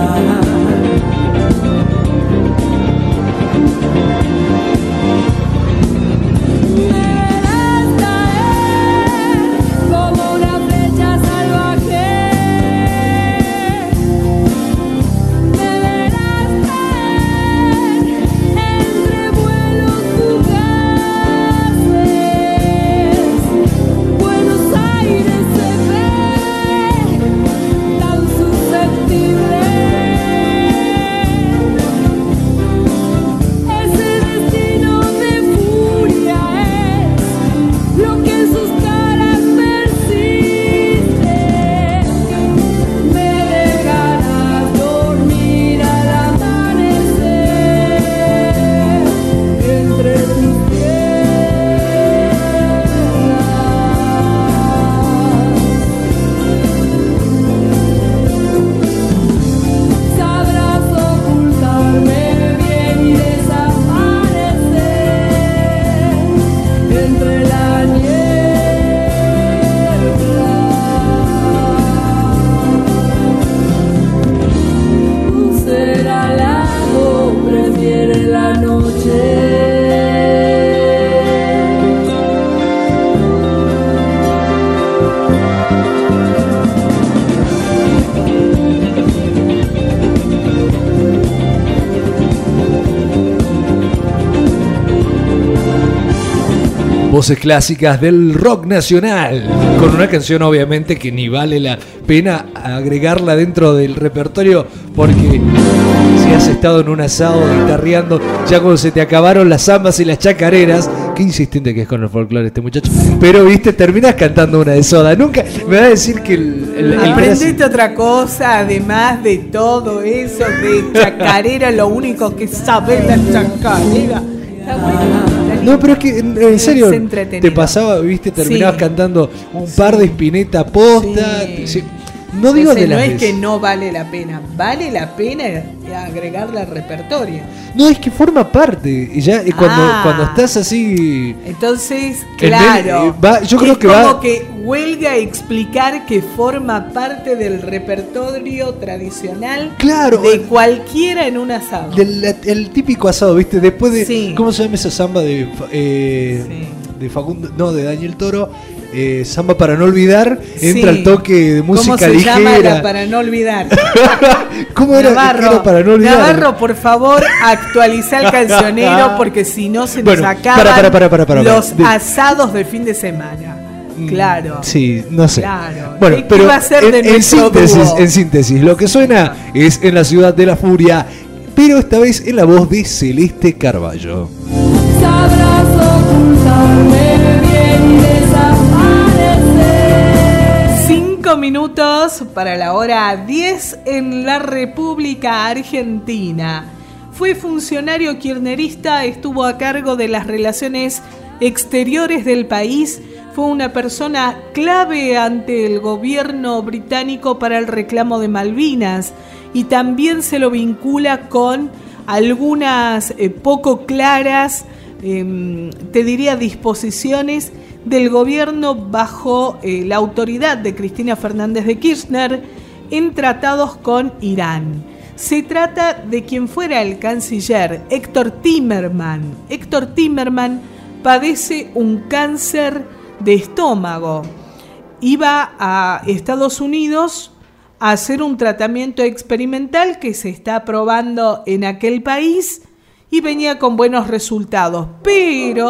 Voces clásicas del rock nacional, con una canción obviamente que ni vale la pena agregarla dentro del repertorio, porque si has estado en un asado guitarreando, ya cuando se te acabaron las zambas y las chacareras, qué insistente que es con el folclore este muchacho, pero viste, terminas cantando una de Soda. Nunca me va a decir que aprendete otra cosa, además de todo eso de chacarera, lo único que sabes la chacarera. No, pero es que en serio te pasaba, viste, terminabas cantando un par de Spinetta posta. Sí. No digo de las no es que no vale la pena agregarla al repertorio. No, es que forma parte. Y ya cuando estás así. Entonces, claro. Yo creo que como que huelga explicar que forma parte del repertorio tradicional, claro, de cualquiera en un asado. El típico asado, ¿viste? Después de. ¿Cómo se llama esa samba de Facundo? No, de Daniel Toro. Samba para no olvidar, entra el toque de música ligera. ¿Cómo se llama la para no olvidar? ¿Cómo era para no olvidar? Navarro, por favor, actualiza el cancionero, porque si no se nos acaban los asados del fin de semana. Claro. Sí, no sé. Claro. Bueno, pero va a ser de en síntesis, lo que suena es En la ciudad de la furia, pero esta vez en la voz de Celeste Carballo. Sabrás ocultarme bien y desaparecer. 5 minutos para la hora 10 en la República Argentina. Fue funcionario kirchnerista, estuvo a cargo de las relaciones exteriores del país, fue una persona clave ante el gobierno británico para el reclamo de Malvinas, y también se lo vincula con algunas poco claras, te diría, disposiciones del gobierno bajo la autoridad de Cristina Fernández de Kirchner en tratados con Irán. Se trata de quien fuera el canciller Héctor Timerman. Héctor Timerman padece un cáncer de estómago. Iba a Estados Unidos a hacer un tratamiento experimental que se está probando en aquel país y venía con buenos resultados. Pero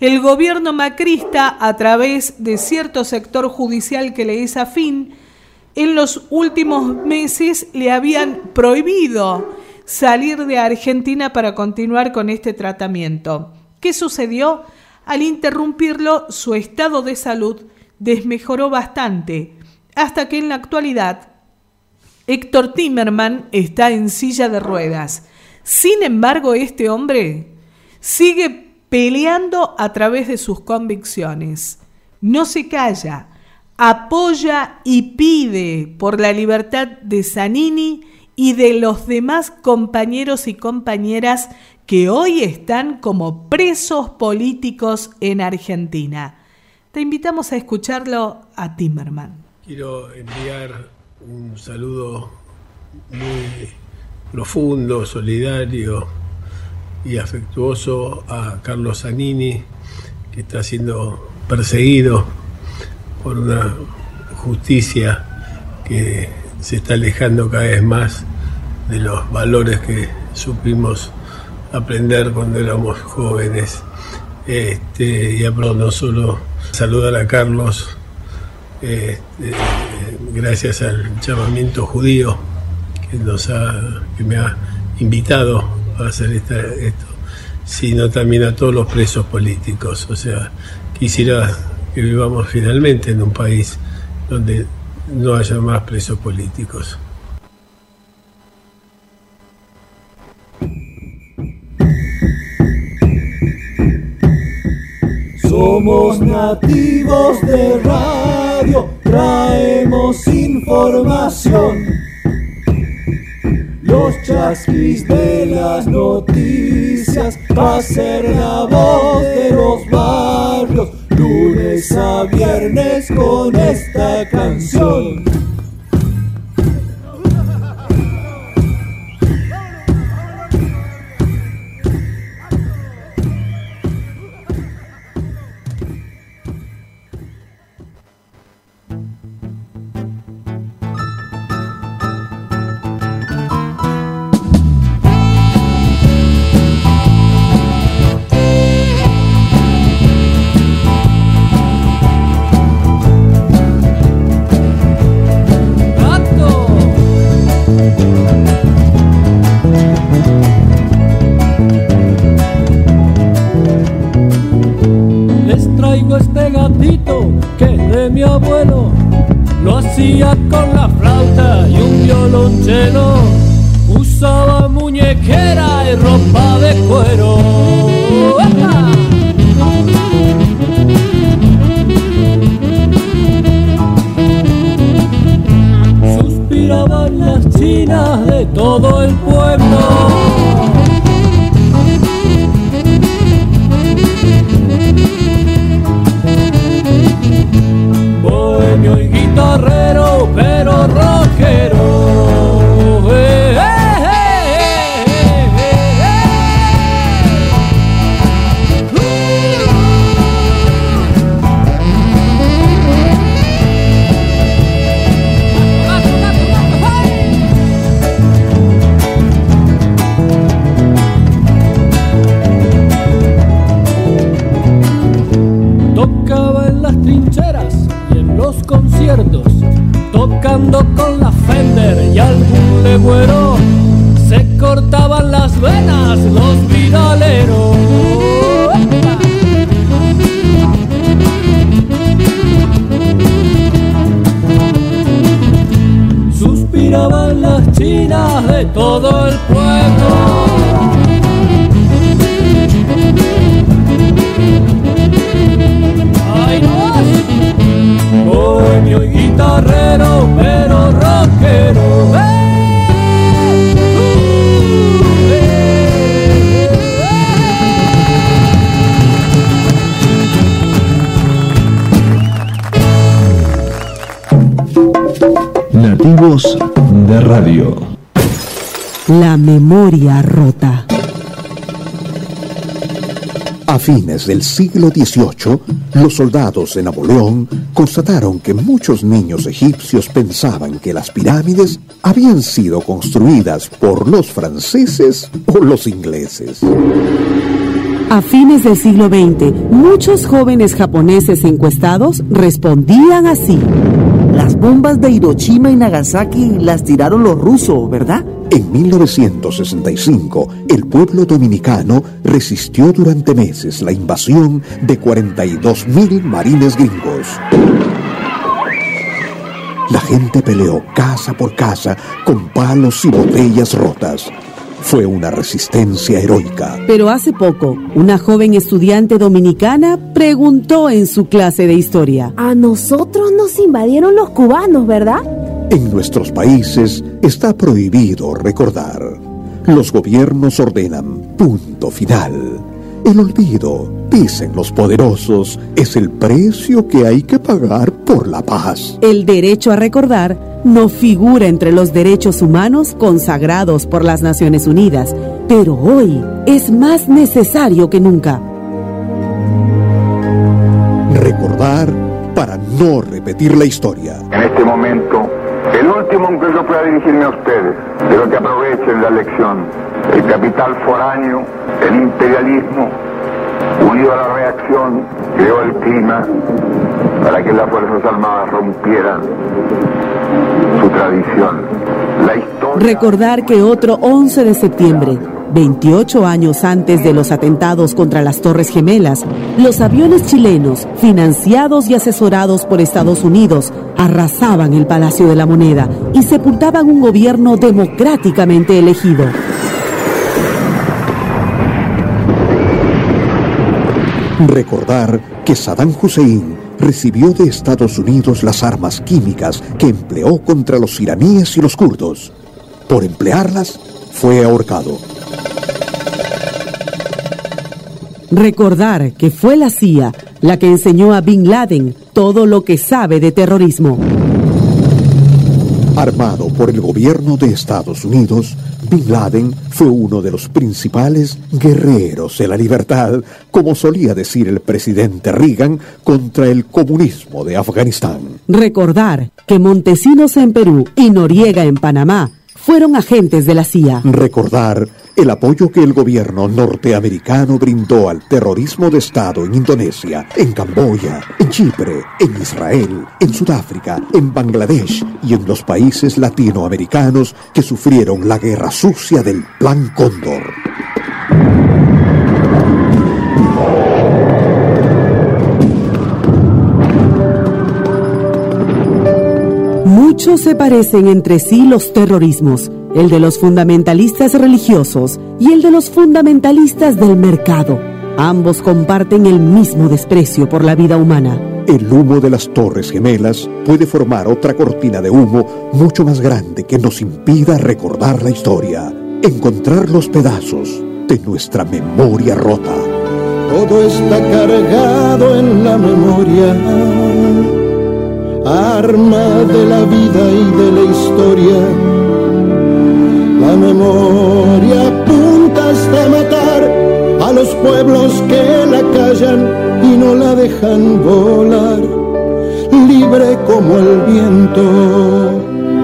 El gobierno macrista, a través de cierto sector judicial que le es afín, en los últimos meses le habían prohibido salir de Argentina para continuar con este tratamiento. ¿Qué sucedió? Al interrumpirlo, su estado de salud desmejoró bastante, hasta que en la actualidad Héctor Timerman está en silla de ruedas. Sin embargo, este hombre sigue peleando a través de sus convicciones. No se calla, apoya y pide por la libertad de Zanini y de los demás compañeros y compañeras que hoy están como presos políticos en Argentina. Te invitamos a escucharlo a Timerman. Quiero enviar un saludo muy profundo, solidario y afectuoso a Carlos Zanini, que está siendo perseguido por una justicia que se está alejando cada vez más de los valores que supimos aprender cuando éramos jóvenes. Y no solo saludar a Carlos, gracias al llamamiento judío que me ha invitado a hacer esto, sino también a todos los presos políticos. O sea, quisiera que vivamos finalmente en un país donde no haya más presos políticos. Somos nativos de radio, traemos información. Los chasquis de las noticias, va a ser la voz de los barrios, lunes a viernes con esta canción. Mi abuelo lo hacía con la flauta y un violonchelo, usaba muñequera y ropa de cuero. ¡Epa! Suspiraban las chinas de todo el pueblo. Bohemio y guitarrero, pero rockero. Tocaba en las trincheras y en los conciertos, tocando con la Fender y algún legüero, se cortaban las venas los viraleros. Suspiraban las chinas de todo el pueblo. ¡Ay, no! Bohemio y guitarrero, pero rockero. Nativos de Radio. La memoria rota. A fines del siglo XVIII, los soldados de Napoleón constataron que muchos niños egipcios pensaban que las pirámides habían sido construidas por los franceses o los ingleses. A fines del siglo XX, muchos jóvenes japoneses encuestados respondían así. Las bombas de Hiroshima y Nagasaki las tiraron los rusos, ¿verdad? En 1965, el pueblo dominicano resistió durante meses la invasión de 42.000 marines gringos. La gente peleó casa por casa con palos y botellas rotas. Fue una resistencia heroica. Pero hace poco, una joven estudiante dominicana preguntó en su clase de historia. A nosotros nos invadieron los cubanos, ¿verdad? En nuestros países está prohibido recordar. Los gobiernos ordenan punto final. El olvido, dicen los poderosos, es el precio que hay que pagar por la paz. El derecho a recordar no figura entre los derechos humanos consagrados por las Naciones Unidas, pero hoy es más necesario que nunca. Recordar para no repetir la historia. En este momento, el último en que yo pueda dirigirme a ustedes, pero que aprovechen la lección. El capital foráneo, el imperialismo, unido a la reacción, creó el clima para que las Fuerzas Armadas rompieran su tradición. La historia... Recordar que otro 11 de septiembre, 28 años antes de los atentados contra las Torres Gemelas, los aviones chilenos, financiados y asesorados por Estados Unidos, arrasaban el Palacio de la Moneda y sepultaban un gobierno democráticamente elegido. Recordar que Saddam Hussein recibió de Estados Unidos las armas químicas que empleó contra los iraníes y los kurdos. Por emplearlas, fue ahorcado. Recordar que fue la CIA la que enseñó a Bin Laden todo lo que sabe de terrorismo. Armado por el gobierno de Estados Unidos, Bin Laden fue uno de los principales guerreros de la libertad, como solía decir el presidente Reagan, contra el comunismo de Afganistán. Recordar que Montesinos en Perú y Noriega en Panamá fueron agentes de la CIA. Recordar el apoyo que el gobierno norteamericano brindó al terrorismo de Estado en Indonesia, en Camboya, en Chipre, en Israel, en Sudáfrica, en Bangladesh y en los países latinoamericanos que sufrieron la guerra sucia del Plan Cóndor. Muchos se parecen entre sí los terrorismos, el de los fundamentalistas religiosos y el de los fundamentalistas del mercado. Ambos comparten el mismo desprecio por la vida humana. El humo de las Torres Gemelas puede formar otra cortina de humo mucho más grande que nos impida recordar la historia, encontrar los pedazos de nuestra memoria rota. Todo está cargado en la memoria, arma de la vida y de la historia. La memoria apunta hasta matar a los pueblos que la callan y no la dejan volar, libre como el viento,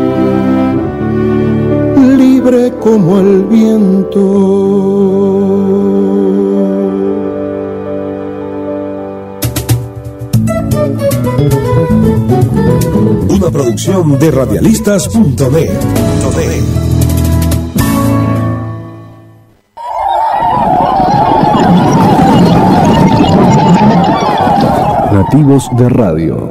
libre como el viento. Una producción de radialistas.net. Nativos de Radio.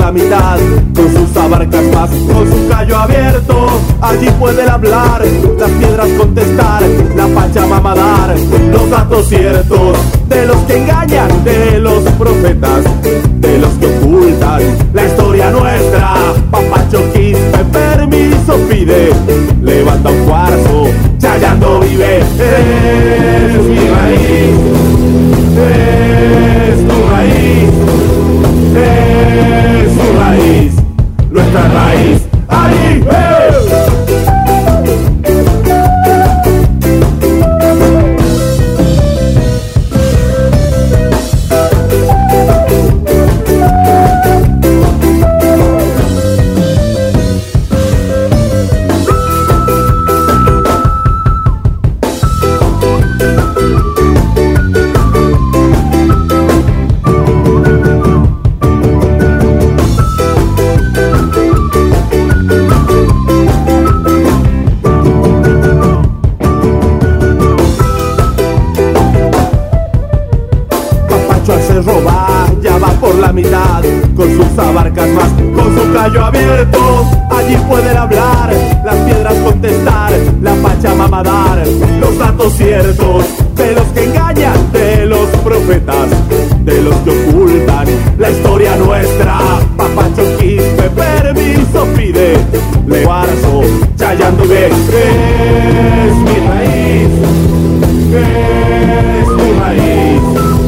la mitad, con sus abarcas más, con su callo abierto. Allí pueden hablar, las piedras contestar, la Pachamama dar los datos ciertos de los que engañan, de los profetas, de los que ocultan la historia nuestra. Papacho Quispe permiso pide, levanta un cuarzo, chayando vive. Es mi raíz, es tu raíz, es su raíz, nuestra raíz. ¡Ahí! Mitad, con sus abarcas más, con su callo abierto, allí pueden hablar, las piedras contestar, la Pachamama dar los datos ciertos de los que engañan, de los profetas, de los que ocultan la historia nuestra. Papacho Quispe permiso pide, le cuarzo, chayando ve. Es mi raíz, es tu raíz,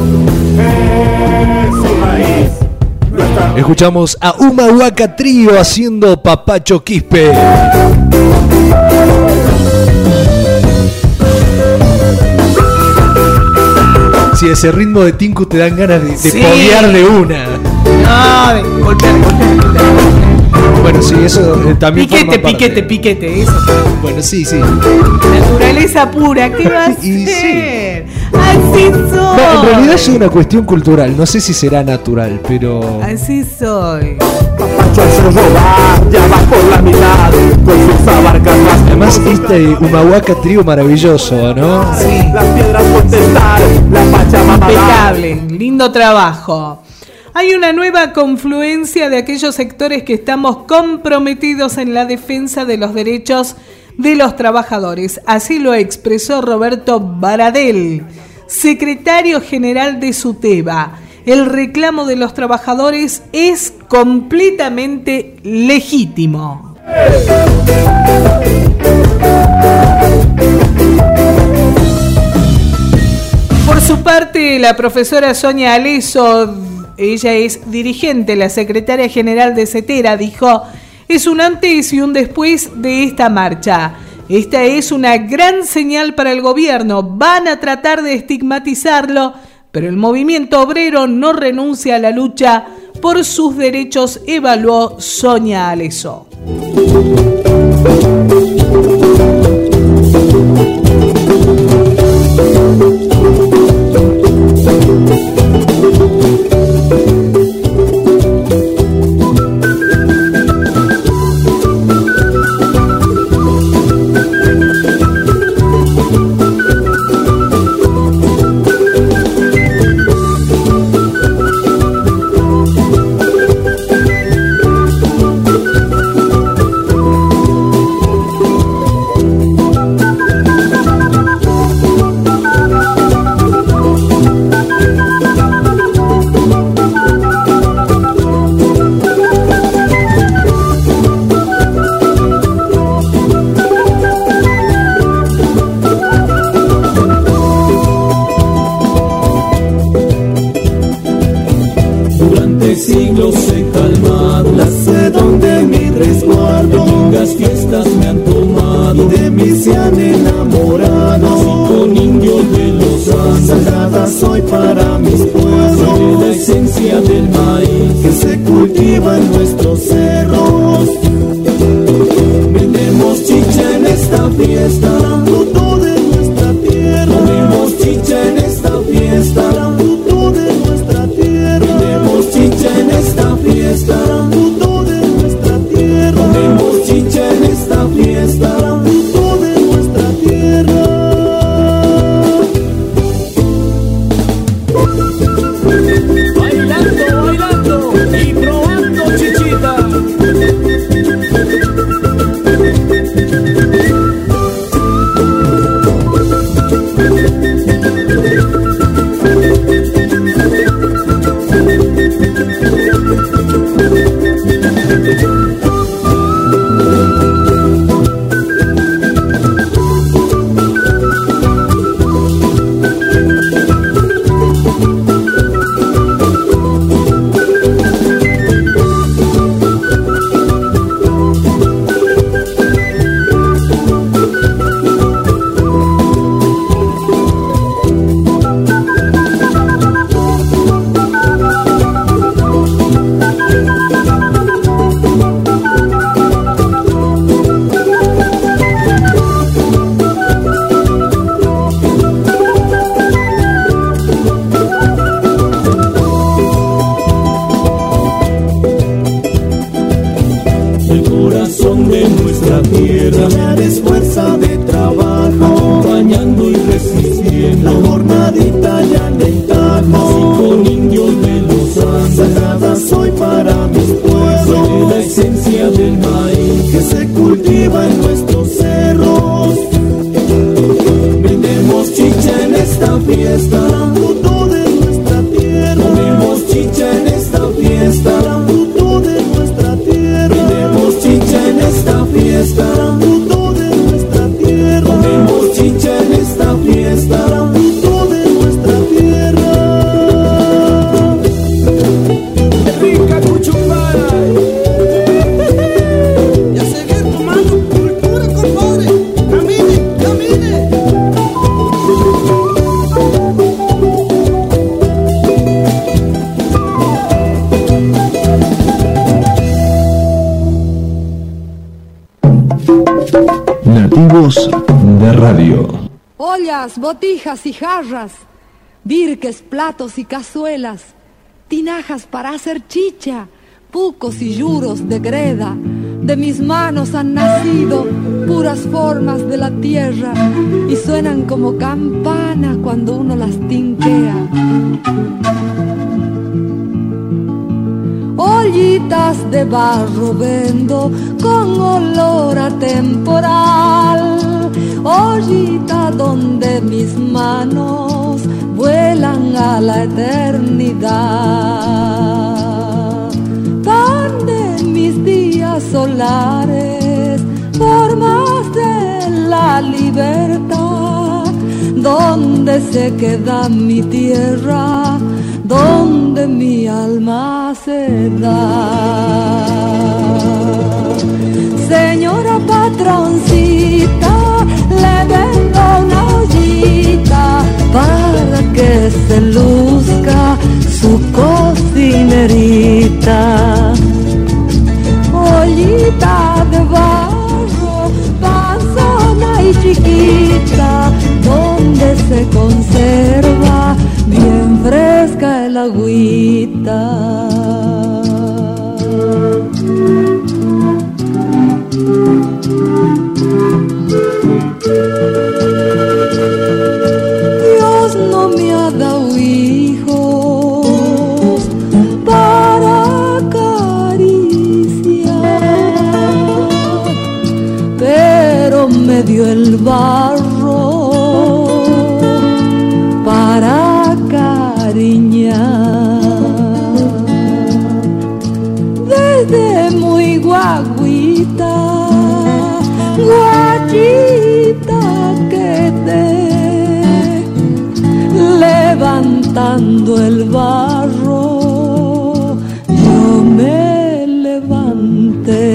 es su raíz. Escuchamos a Humahuaca Trío haciendo Papacho Quispe. Si ese ritmo de Tinku te dan ganas de Sí. polear de una. No, de golpear. Bueno, sí, eso también forma parte. Piquete, eso. Bueno, sí. Naturaleza pura, ¿qué va a ser? Así soy. No, en realidad es una cuestión cultural, no sé si será natural, pero... Así soy. Ya va por la mitad, con sus abarcas más. Además, este Humahuaca Trío maravilloso, ¿no? Sí. Las piedras contestar, la Pachamama. Impecable, lindo trabajo. Hay una nueva confluencia de aquellos sectores que estamos comprometidos en la defensa de los derechos de los trabajadores. Así lo expresó Roberto Baradel, secretario general de SUTEBA. El reclamo de los trabajadores es completamente legítimo. Por su parte, la profesora Sonia Aleso, ella es dirigente, la secretaria general de CETERA, dijo: es un antes y un después de esta marcha. Esta es una gran señal para el gobierno. Van a tratar de estigmatizarlo, pero el movimiento obrero no renuncia a la lucha por sus derechos, evaluó Sonia Aleso. Siglos he calmado la sed donde mi resguardo. Lindas fiestas me han tomado y de mí se han enamorado. Así con indios de los Andes, sagrada soy para mis pueblos. Soy la esencia del maíz que se cultiva en nuestros cerros. Vendemos chicha en esta fiesta, fruto de nuestra tierra. Vendemos chicha en esta fiesta, fruto de nuestra tierra. Vendemos chicha en esta fiesta, fruto de nuestra tierra. Vendemos chicha en esta fiesta, fruto de nuestra tierra. Bailando, bailando y probando chicha. a mis pueblos. Huele la esencia del maíz que se cultiva en nuestros cerros. Brindemos chicha en esta fiesta, fruto de nuestra tierra. Comemos chicha en esta fiesta, fruto de nuestra tierra. Brindemos chicha en esta fiesta, fruto de nuestra tierra. Comemos chicha en esta fiesta, fruto de nuestra tierra. Rica cuchumbara. Y a seguir tomando cultura, compadre. Camine, camine. Nativos de Radio. Ollas, botijas y jarras, birques, platos y cazuelas, tinajas para hacer chicha, pucos y yuros de greda. De mis manos han nacido puras formas de la tierra y suenan como campanas cuando uno las tinquea. Ollitas de barro vendo con olor a temporal, ollita donde mis manos vuelan a la eternidad. Pan de mis días solares, formas de la libertad, donde se queda mi tierra, donde mi alma se da. Señora patroncita, le vendo una ollita para que se luzca su cocinerita. Ollita de barro, panzona y chiquita, donde se conserva bien fresca el agüita. Dios no me ha dado hijos para acariciar, pero me dio el barro para cariñar. Desde muy guaguita, guachita quedé, levantando el barro, yo me levanté.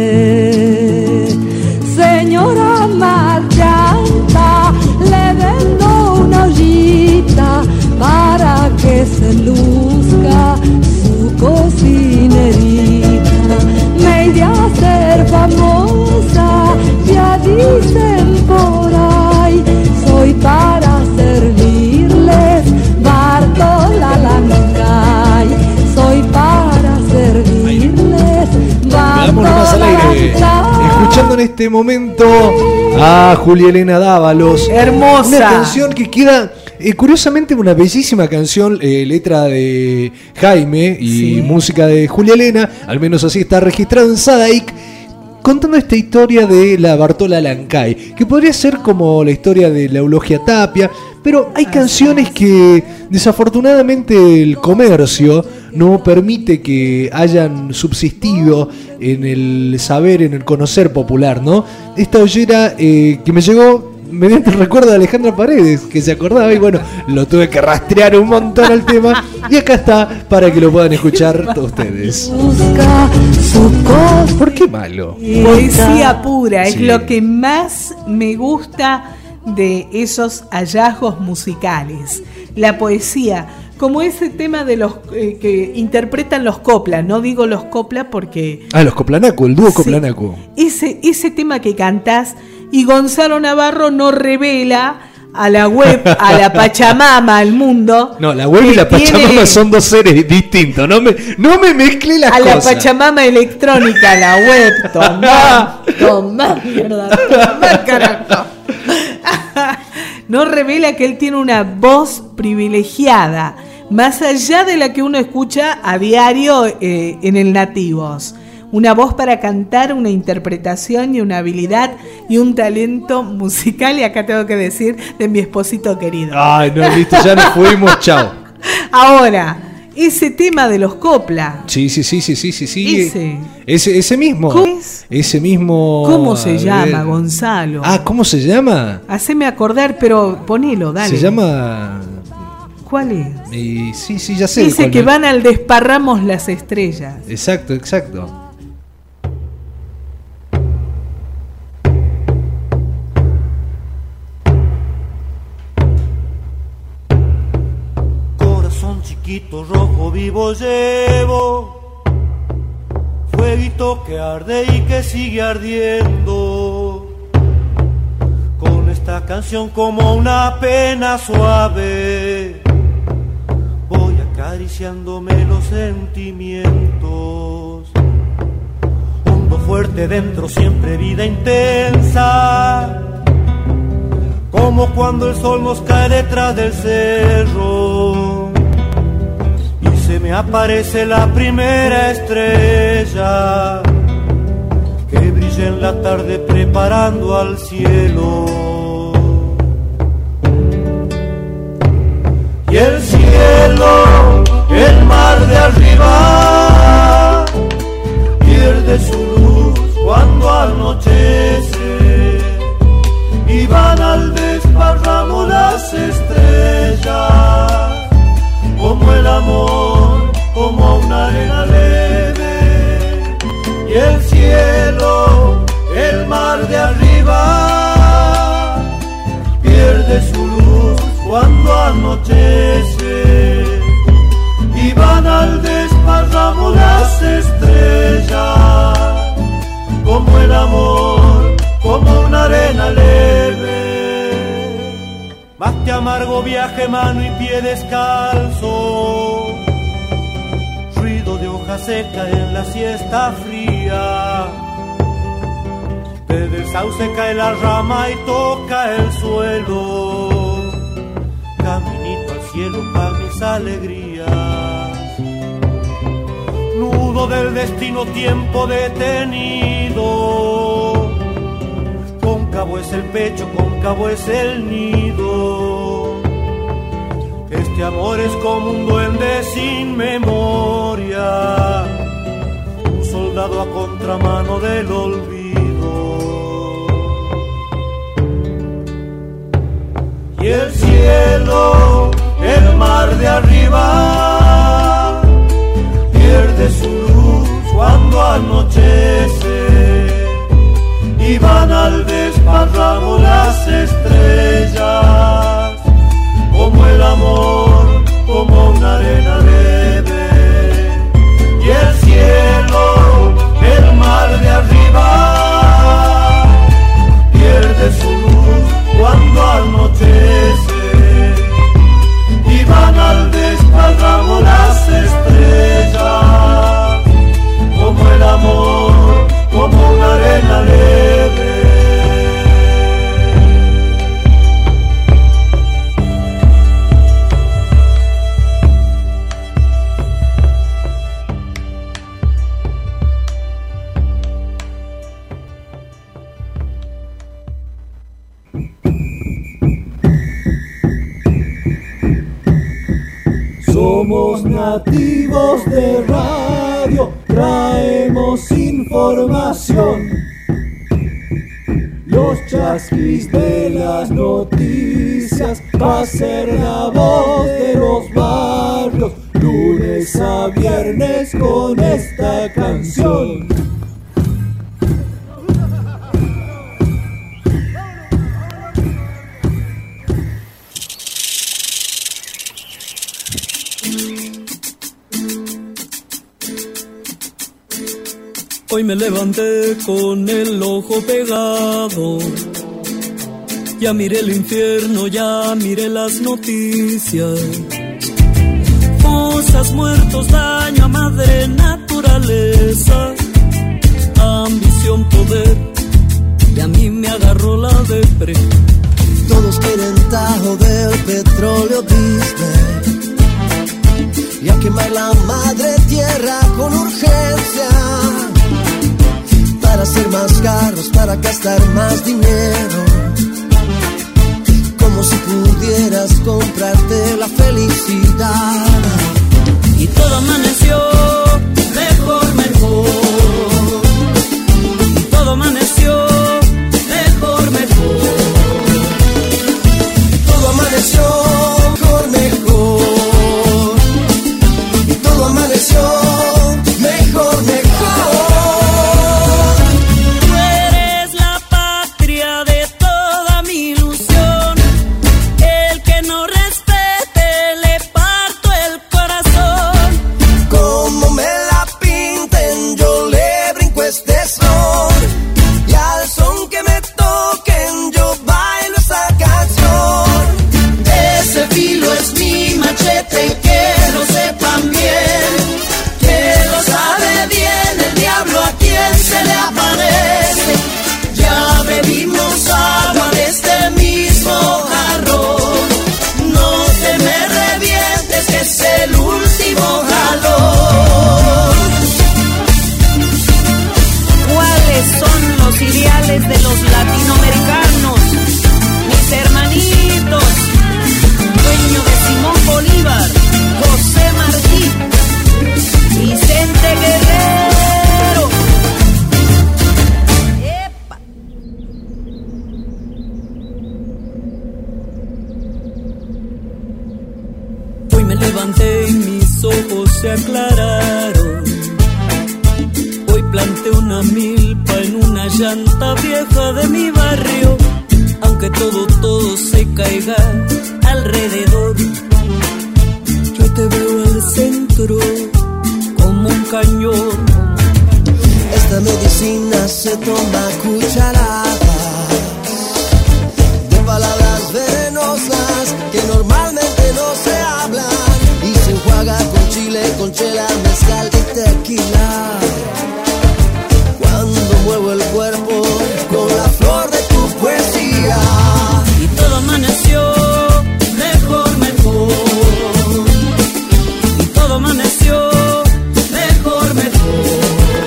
Señora marchanta, le vendo una ollita para que se luzca su cocinerita. Me iré a ser famosa, ya dicen por ahí, soy para servirles Bartola Lancay, soy para servirles Vámonos al aire, escuchando en este momento a Julia Elena Dávalos. Hermosa. Una canción que queda, curiosamente, una bellísima canción, letra de Jaime y música de Julia Elena, al menos así está registrado en Sadaic, contando esta historia de la Bartola Lancay, que podría ser como la historia de la Eulogia Tapia, pero hay canciones que desafortunadamente el comercio no permite que hayan subsistido en el saber, en el conocer popular, ¿no? Esta ollera que me llegó mediante el recuerdo de Alejandra Paredes, que se acordaba, y bueno, lo tuve que rastrear un montón al tema, y acá está para que lo puedan escuchar todos ustedes. ¿Por qué malo? Poesía pura, es lo que más me gusta de esos hallazgos musicales. La poesía, como ese tema de los que interpretan los coplas, no digo los coplas porque... Los coplanaco, el dúo coplanaco. Ese tema que cantás, y Gonzalo Navarro no revela a la web, a la Pachamama, al mundo. No, la web y la Pachamama son dos seres distintos. No me mezclé las cosas. A la Pachamama electrónica, la web. Tomá, mierda. Tomá, carajo. No revela que él tiene una voz privilegiada más allá de la que uno escucha a diario en el Nativos. Una voz para cantar, una interpretación y una habilidad y un talento musical, y acá tengo que decir, de mi esposito querido. Ay, no, listo, ya nos fuimos, chao. Ahora, ese tema de los copla. Sí. Ese mismo. ¿Cómo es? Ese mismo. ¿Cómo se llama, Gonzalo? ¿Cómo se llama? Haceme acordar, pero ponelo, dale. Se llama... ¿Cuál es? Sí, ya sé. Dice que van al desparramos las estrellas. Exacto. Corazón chiquito, rojo vivo llevo, fueguito que arde y que sigue ardiendo. Con esta canción como una pena suave, voy acariciándome los sentimientos. Hondo fuerte dentro, siempre vida intensa, como cuando el sol nos cae detrás del cerro y se me aparece la primera estrella que brilla en la tarde preparando al cielo. Y el cielo, el mar de arriba, pierde su luz cuando anochece y van al desparramo las estrellas, como el amor, como una arena leve. Y el cielo, el mar de arriba, pierde su luz cuando anochece y van al desparramo las estrellas, como el amor, como una arena leve. Mate amargo, viaje, mano y pie descalzo, ruido de hoja seca en la siesta fría. Desde el sauce cae la rama y toca el suelo, caminito al cielo pa' mis alegrías. Nudo del destino, tiempo detenido, cóncavo es el pecho, cóncavo es el nido. Este amor es como un duende sin memoria, un soldado a contramano del olvido. Y el cielo, el mar de arriba, pierde su luz cuando anochece y van al desparramo las estrellas, como el amor, como una arena leve. Y el cielo, el mar de arriba, pierde su luz cuando anochece y van al desparramo las estrellas, como el amor, como una arena leve. Somos nativos de radio, traemos información. Los chasquis de las noticias va a ser la voz de los barrios, lunes a viernes con esta canción. Hoy me levanté con el ojo pegado, ya miré el infierno, ya miré las noticias. Fosas, muertos, daño a madre naturaleza, ambición, poder, y a mí me agarró la depre. Todos quieren tajo del petróleo Disney, la madre tierra con urgencia, para hacer más carros, para gastar más dinero, como si pudieras comprarte la felicidad. Y todo amaneció mejor, mejor. Y todo amaneció mejor, mejor. Todo amaneció mejor, mejor. Y todo amaneció mejor, mejor. Tú eres la patria de toda mi ilusión. El que no respete le parto el corazón. Como me la pinten yo le brinco este son. Y al son que me toquen yo bailo esa canción. Ese filo es mi machete, que lo sepan bien, que lo sabe bien el diablo a quien se le aparece. Ya bebimos agua de este mismo jarrón. No te me revientes que es el último jalón. ¿Cuáles son los ideales de los latinoamericanos? Mis hermanitos, dueño de Simón Bolívar, José Martí, Vicente Guerrero. ¡Epa! Hoy me levanté y mis ojos se aclararon. Hoy planté una milpa en una llanta vieja de mi barrio. Aunque todo se caiga alrededor, yo te veo al centro como un cañón. Esta medicina se toma a cucharadas, de palabras venenosas que normalmente no se hablan, y se enjuaga con chile, con chela, mezcal y tequila. Cuando muevo el cuerpo con la flor de tu poesía, y todo amaneció mejor, mejor. Y todo amaneció mejor, mejor.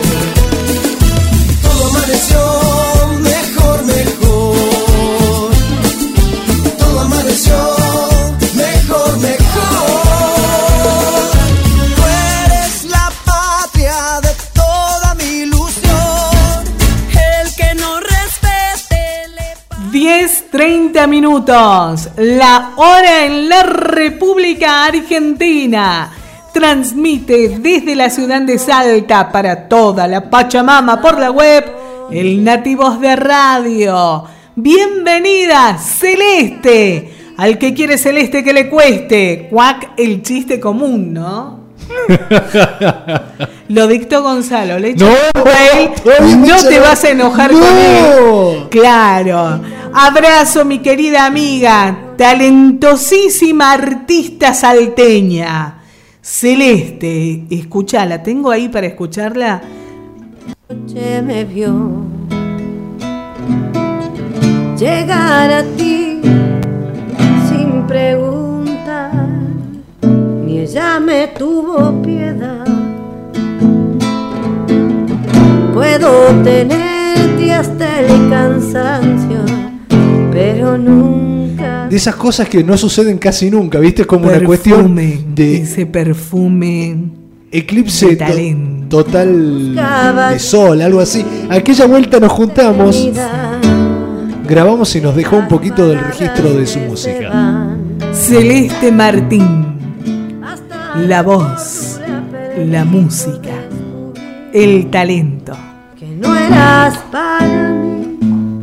Todo amaneció mejor, mejor. Todo amaneció mejor, mejor. Tú eres la patria de toda mi ilusión. El que no respete le 10:30 minutos, la hora en la República Argentina. Transmite desde la ciudad de Salta para toda la Pachamama por la web El Nativos de Radio. Bienvenida, Celeste. Al que quiere Celeste que le cueste. Cuac, el chiste común, ¿no? Lo dictó Gonzalo, le echo a él y no te vas a enojar con él. Claro. Abrazo, mi querida amiga, talentosísima artista salteña. Celeste, escúchala, tengo ahí para escucharla. Noche me vio llegar a ti sin preguntar, ni ella me tuvo piedad. Puedo tenerte hasta el cansancio, pero nunca. De esas cosas que no suceden casi nunca, ¿viste? Es como una cuestión de ese perfume, eclipse total de sol, algo así. Aquella vuelta nos juntamos, grabamos y nos dejó un poquito del registro de su música. Celeste Martín, la voz, la música, el talento. Que no eras para mí,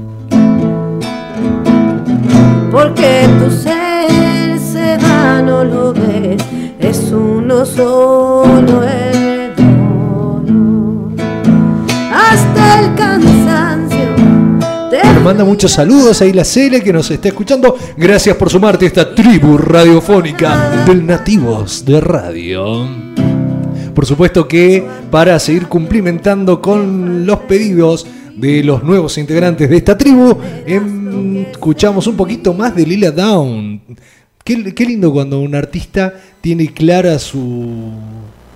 porque tu ser se va, no lo ves, es uno solo el dolor, hasta el cansancio. Nos manda muchos saludos ahí la Cele que nos está escuchando. Gracias por sumarte a esta tribu radiofónica del Nativos de Radio. Por supuesto que para seguir cumplimentando con los pedidos de los nuevos integrantes de esta tribu, escuchamos un poquito más de Lila Downs. Qué lindo cuando un artista tiene clara su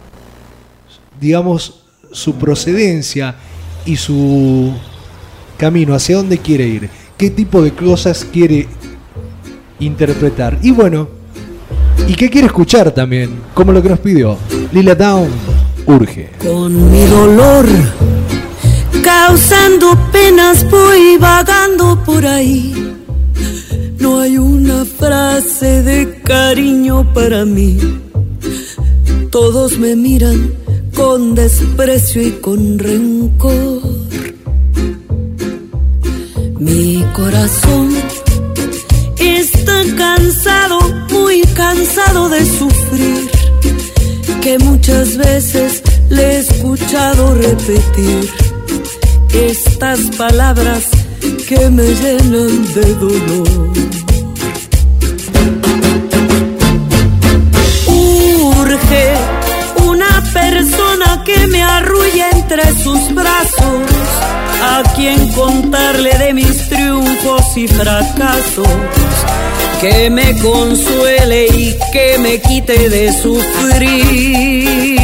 digamos, su procedencia y su camino, hacia dónde quiere ir, qué tipo de cosas quiere interpretar. Y bueno, ¿y qué quiere escuchar también? Como lo que nos pidió Lila Downs, Urge. Con mi dolor, causando penas, voy vagando por ahí. No hay una frase de cariño para mí. Todos me miran con desprecio y con rencor. Mi corazón está cansado, muy cansado de sufrir, que muchas veces le he escuchado repetir estas palabras que me llenan de dolor. Urge una persona que me arrulle entre sus brazos, a quien contarle de mis triunfos y fracasos, que me consuele y que me quite de sufrir.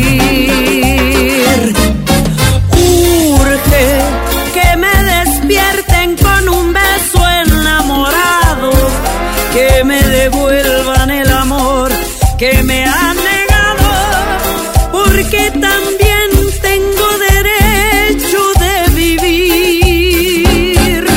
Urge que me despierten con un beso enamorado, que me devuelvan el amor que me han negado, porque también tengo derecho de vivir.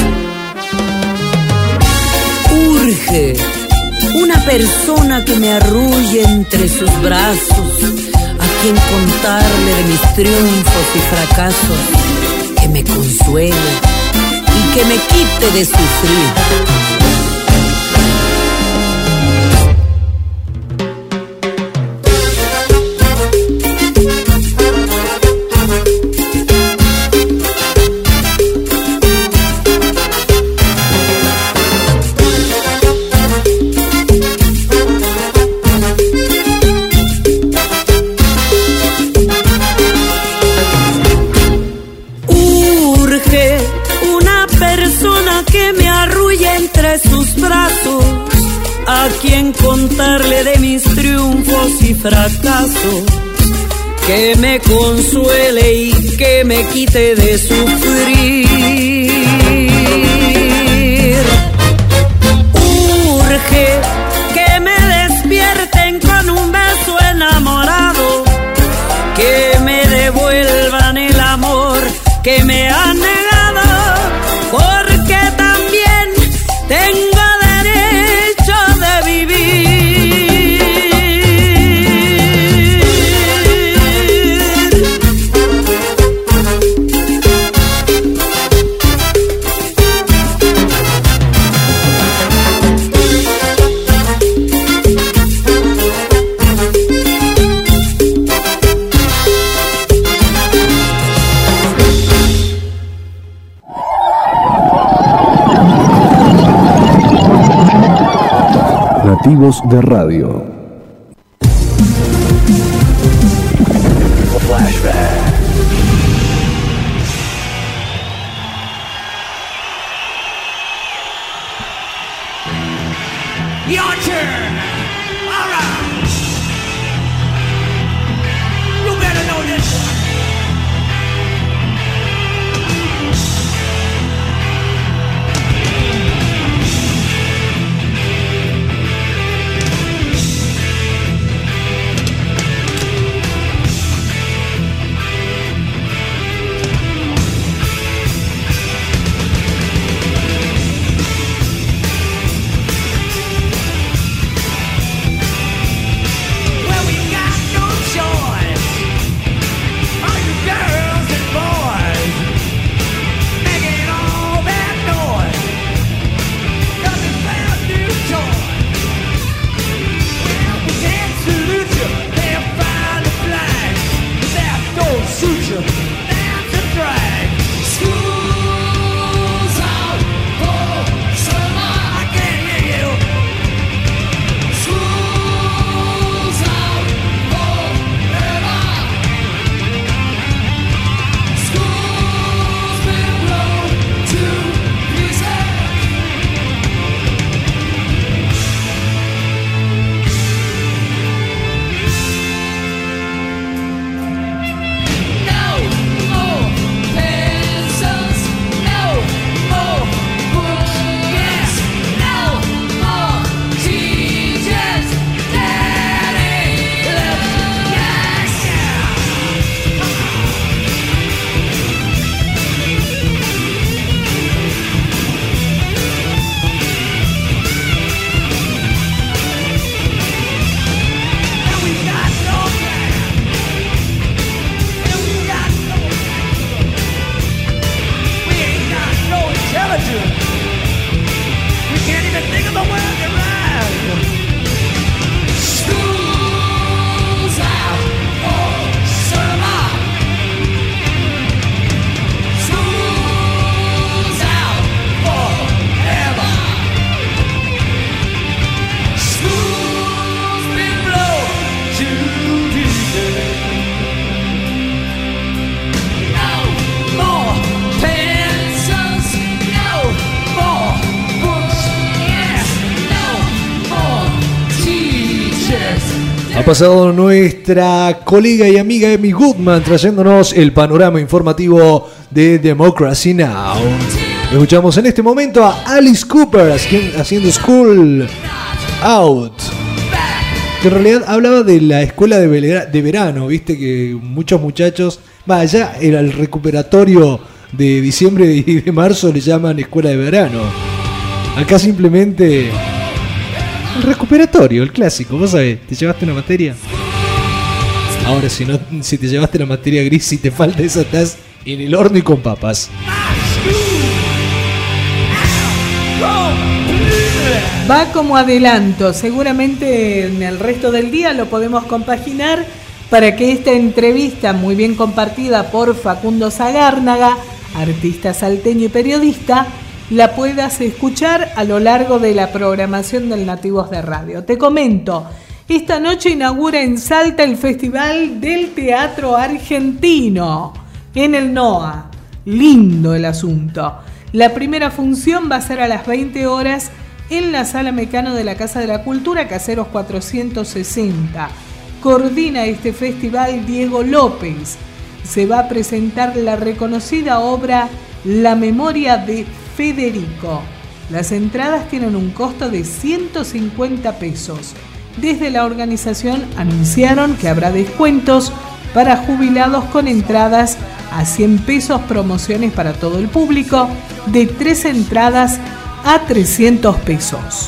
Urge una persona que me arrulle entre sus brazos, a quien contarle de mis triunfos y fracasos, que me consuele y que me quite de sufrir. A quien contarle de mis triunfos y fracasos, que me consuele y que me quite de sufrir. Urge que me despierten con un beso enamorado, que me devuelvan el amor que me han negado, porque también tengo Nativos de Radio. Flashback. Your turn. All right. You better know this one. Ha pasado nuestra colega y amiga Amy Goodman trayéndonos el panorama informativo de Democracy Now! Escuchamos en este momento a Alice Cooper haciendo School Out, que en realidad hablaba de la escuela de verano, viste que muchos muchachos, ya el recuperatorio de diciembre y de marzo le llaman escuela de verano. Acá simplemente el recuperatorio, el clásico, vos sabés, ¿te llevaste una materia? Ahora si te llevaste la materia gris, si te falta esa, estás en el horno y con papas. Va como adelanto, seguramente en el resto del día lo podemos compaginar para que esta entrevista muy bien compartida por Facundo Sagárnaga, artista salteño y periodista, la puedas escuchar a lo largo de la programación del Nativos de Radio. Te comento, esta noche inaugura en Salta el Festival del Teatro Argentino en el NOA. Lindo el asunto. La primera función va a ser a las 20 horas en la Sala Mecano de la Casa de la Cultura, Caseros 460. Coordina este festival Diego López. Se va a presentar la reconocida obra La Memoria de Federico. Las entradas tienen un costo de 150 pesos. Desde la organización anunciaron que habrá descuentos para jubilados con entradas a 100 pesos, promociones para todo el público, de 3 entradas a 300 pesos.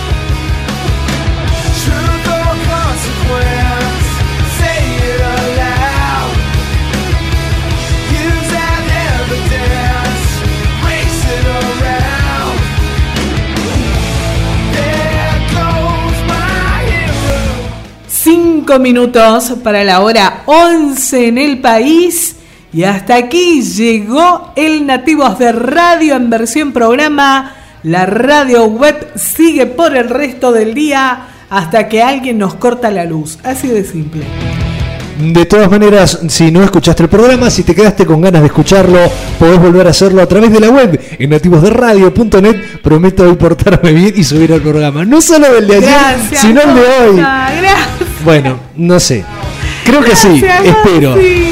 Minutos para la hora 11 en el país, y hasta aquí llegó el Nativos de Radio en versión programa. La radio web sigue por el resto del día hasta que alguien nos corta la luz, así de simple. De todas maneras, si no escuchaste el programa, si te quedaste con ganas de escucharlo, podés volver a hacerlo a través de la web en nativosderadio.net. Prometo hoy portarme bien y subir el programa, no solo del de ayer, sino el de hoy. Gracias. Bueno, no sé, creo que sí, espero. Sí.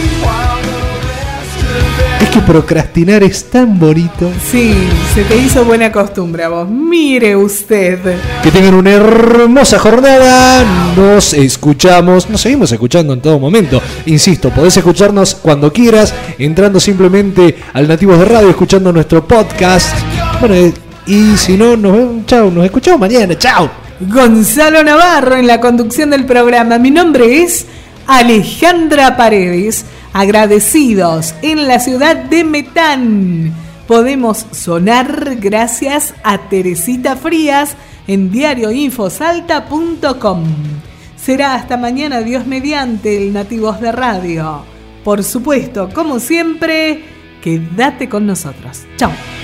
Es que procrastinar es tan bonito. Sí, se te hizo buena costumbre a vos. Mire usted. Que tengan una hermosa jornada. Nos seguimos escuchando en todo momento. Insisto, podés escucharnos cuando quieras, entrando simplemente al Nativos de Radio, escuchando nuestro podcast. Bueno, y si no, nos escuchamos mañana. Chao. Gonzalo Navarro en la conducción del programa. Mi nombre es Alejandra Paredes. Agradecidos en la ciudad de Metán. Podemos sonar gracias a Teresita Frías en diarioinfosalta.com. Será hasta mañana, Dios mediante, el Nativos de Radio. Por supuesto, como siempre, quédate con nosotros. Chao.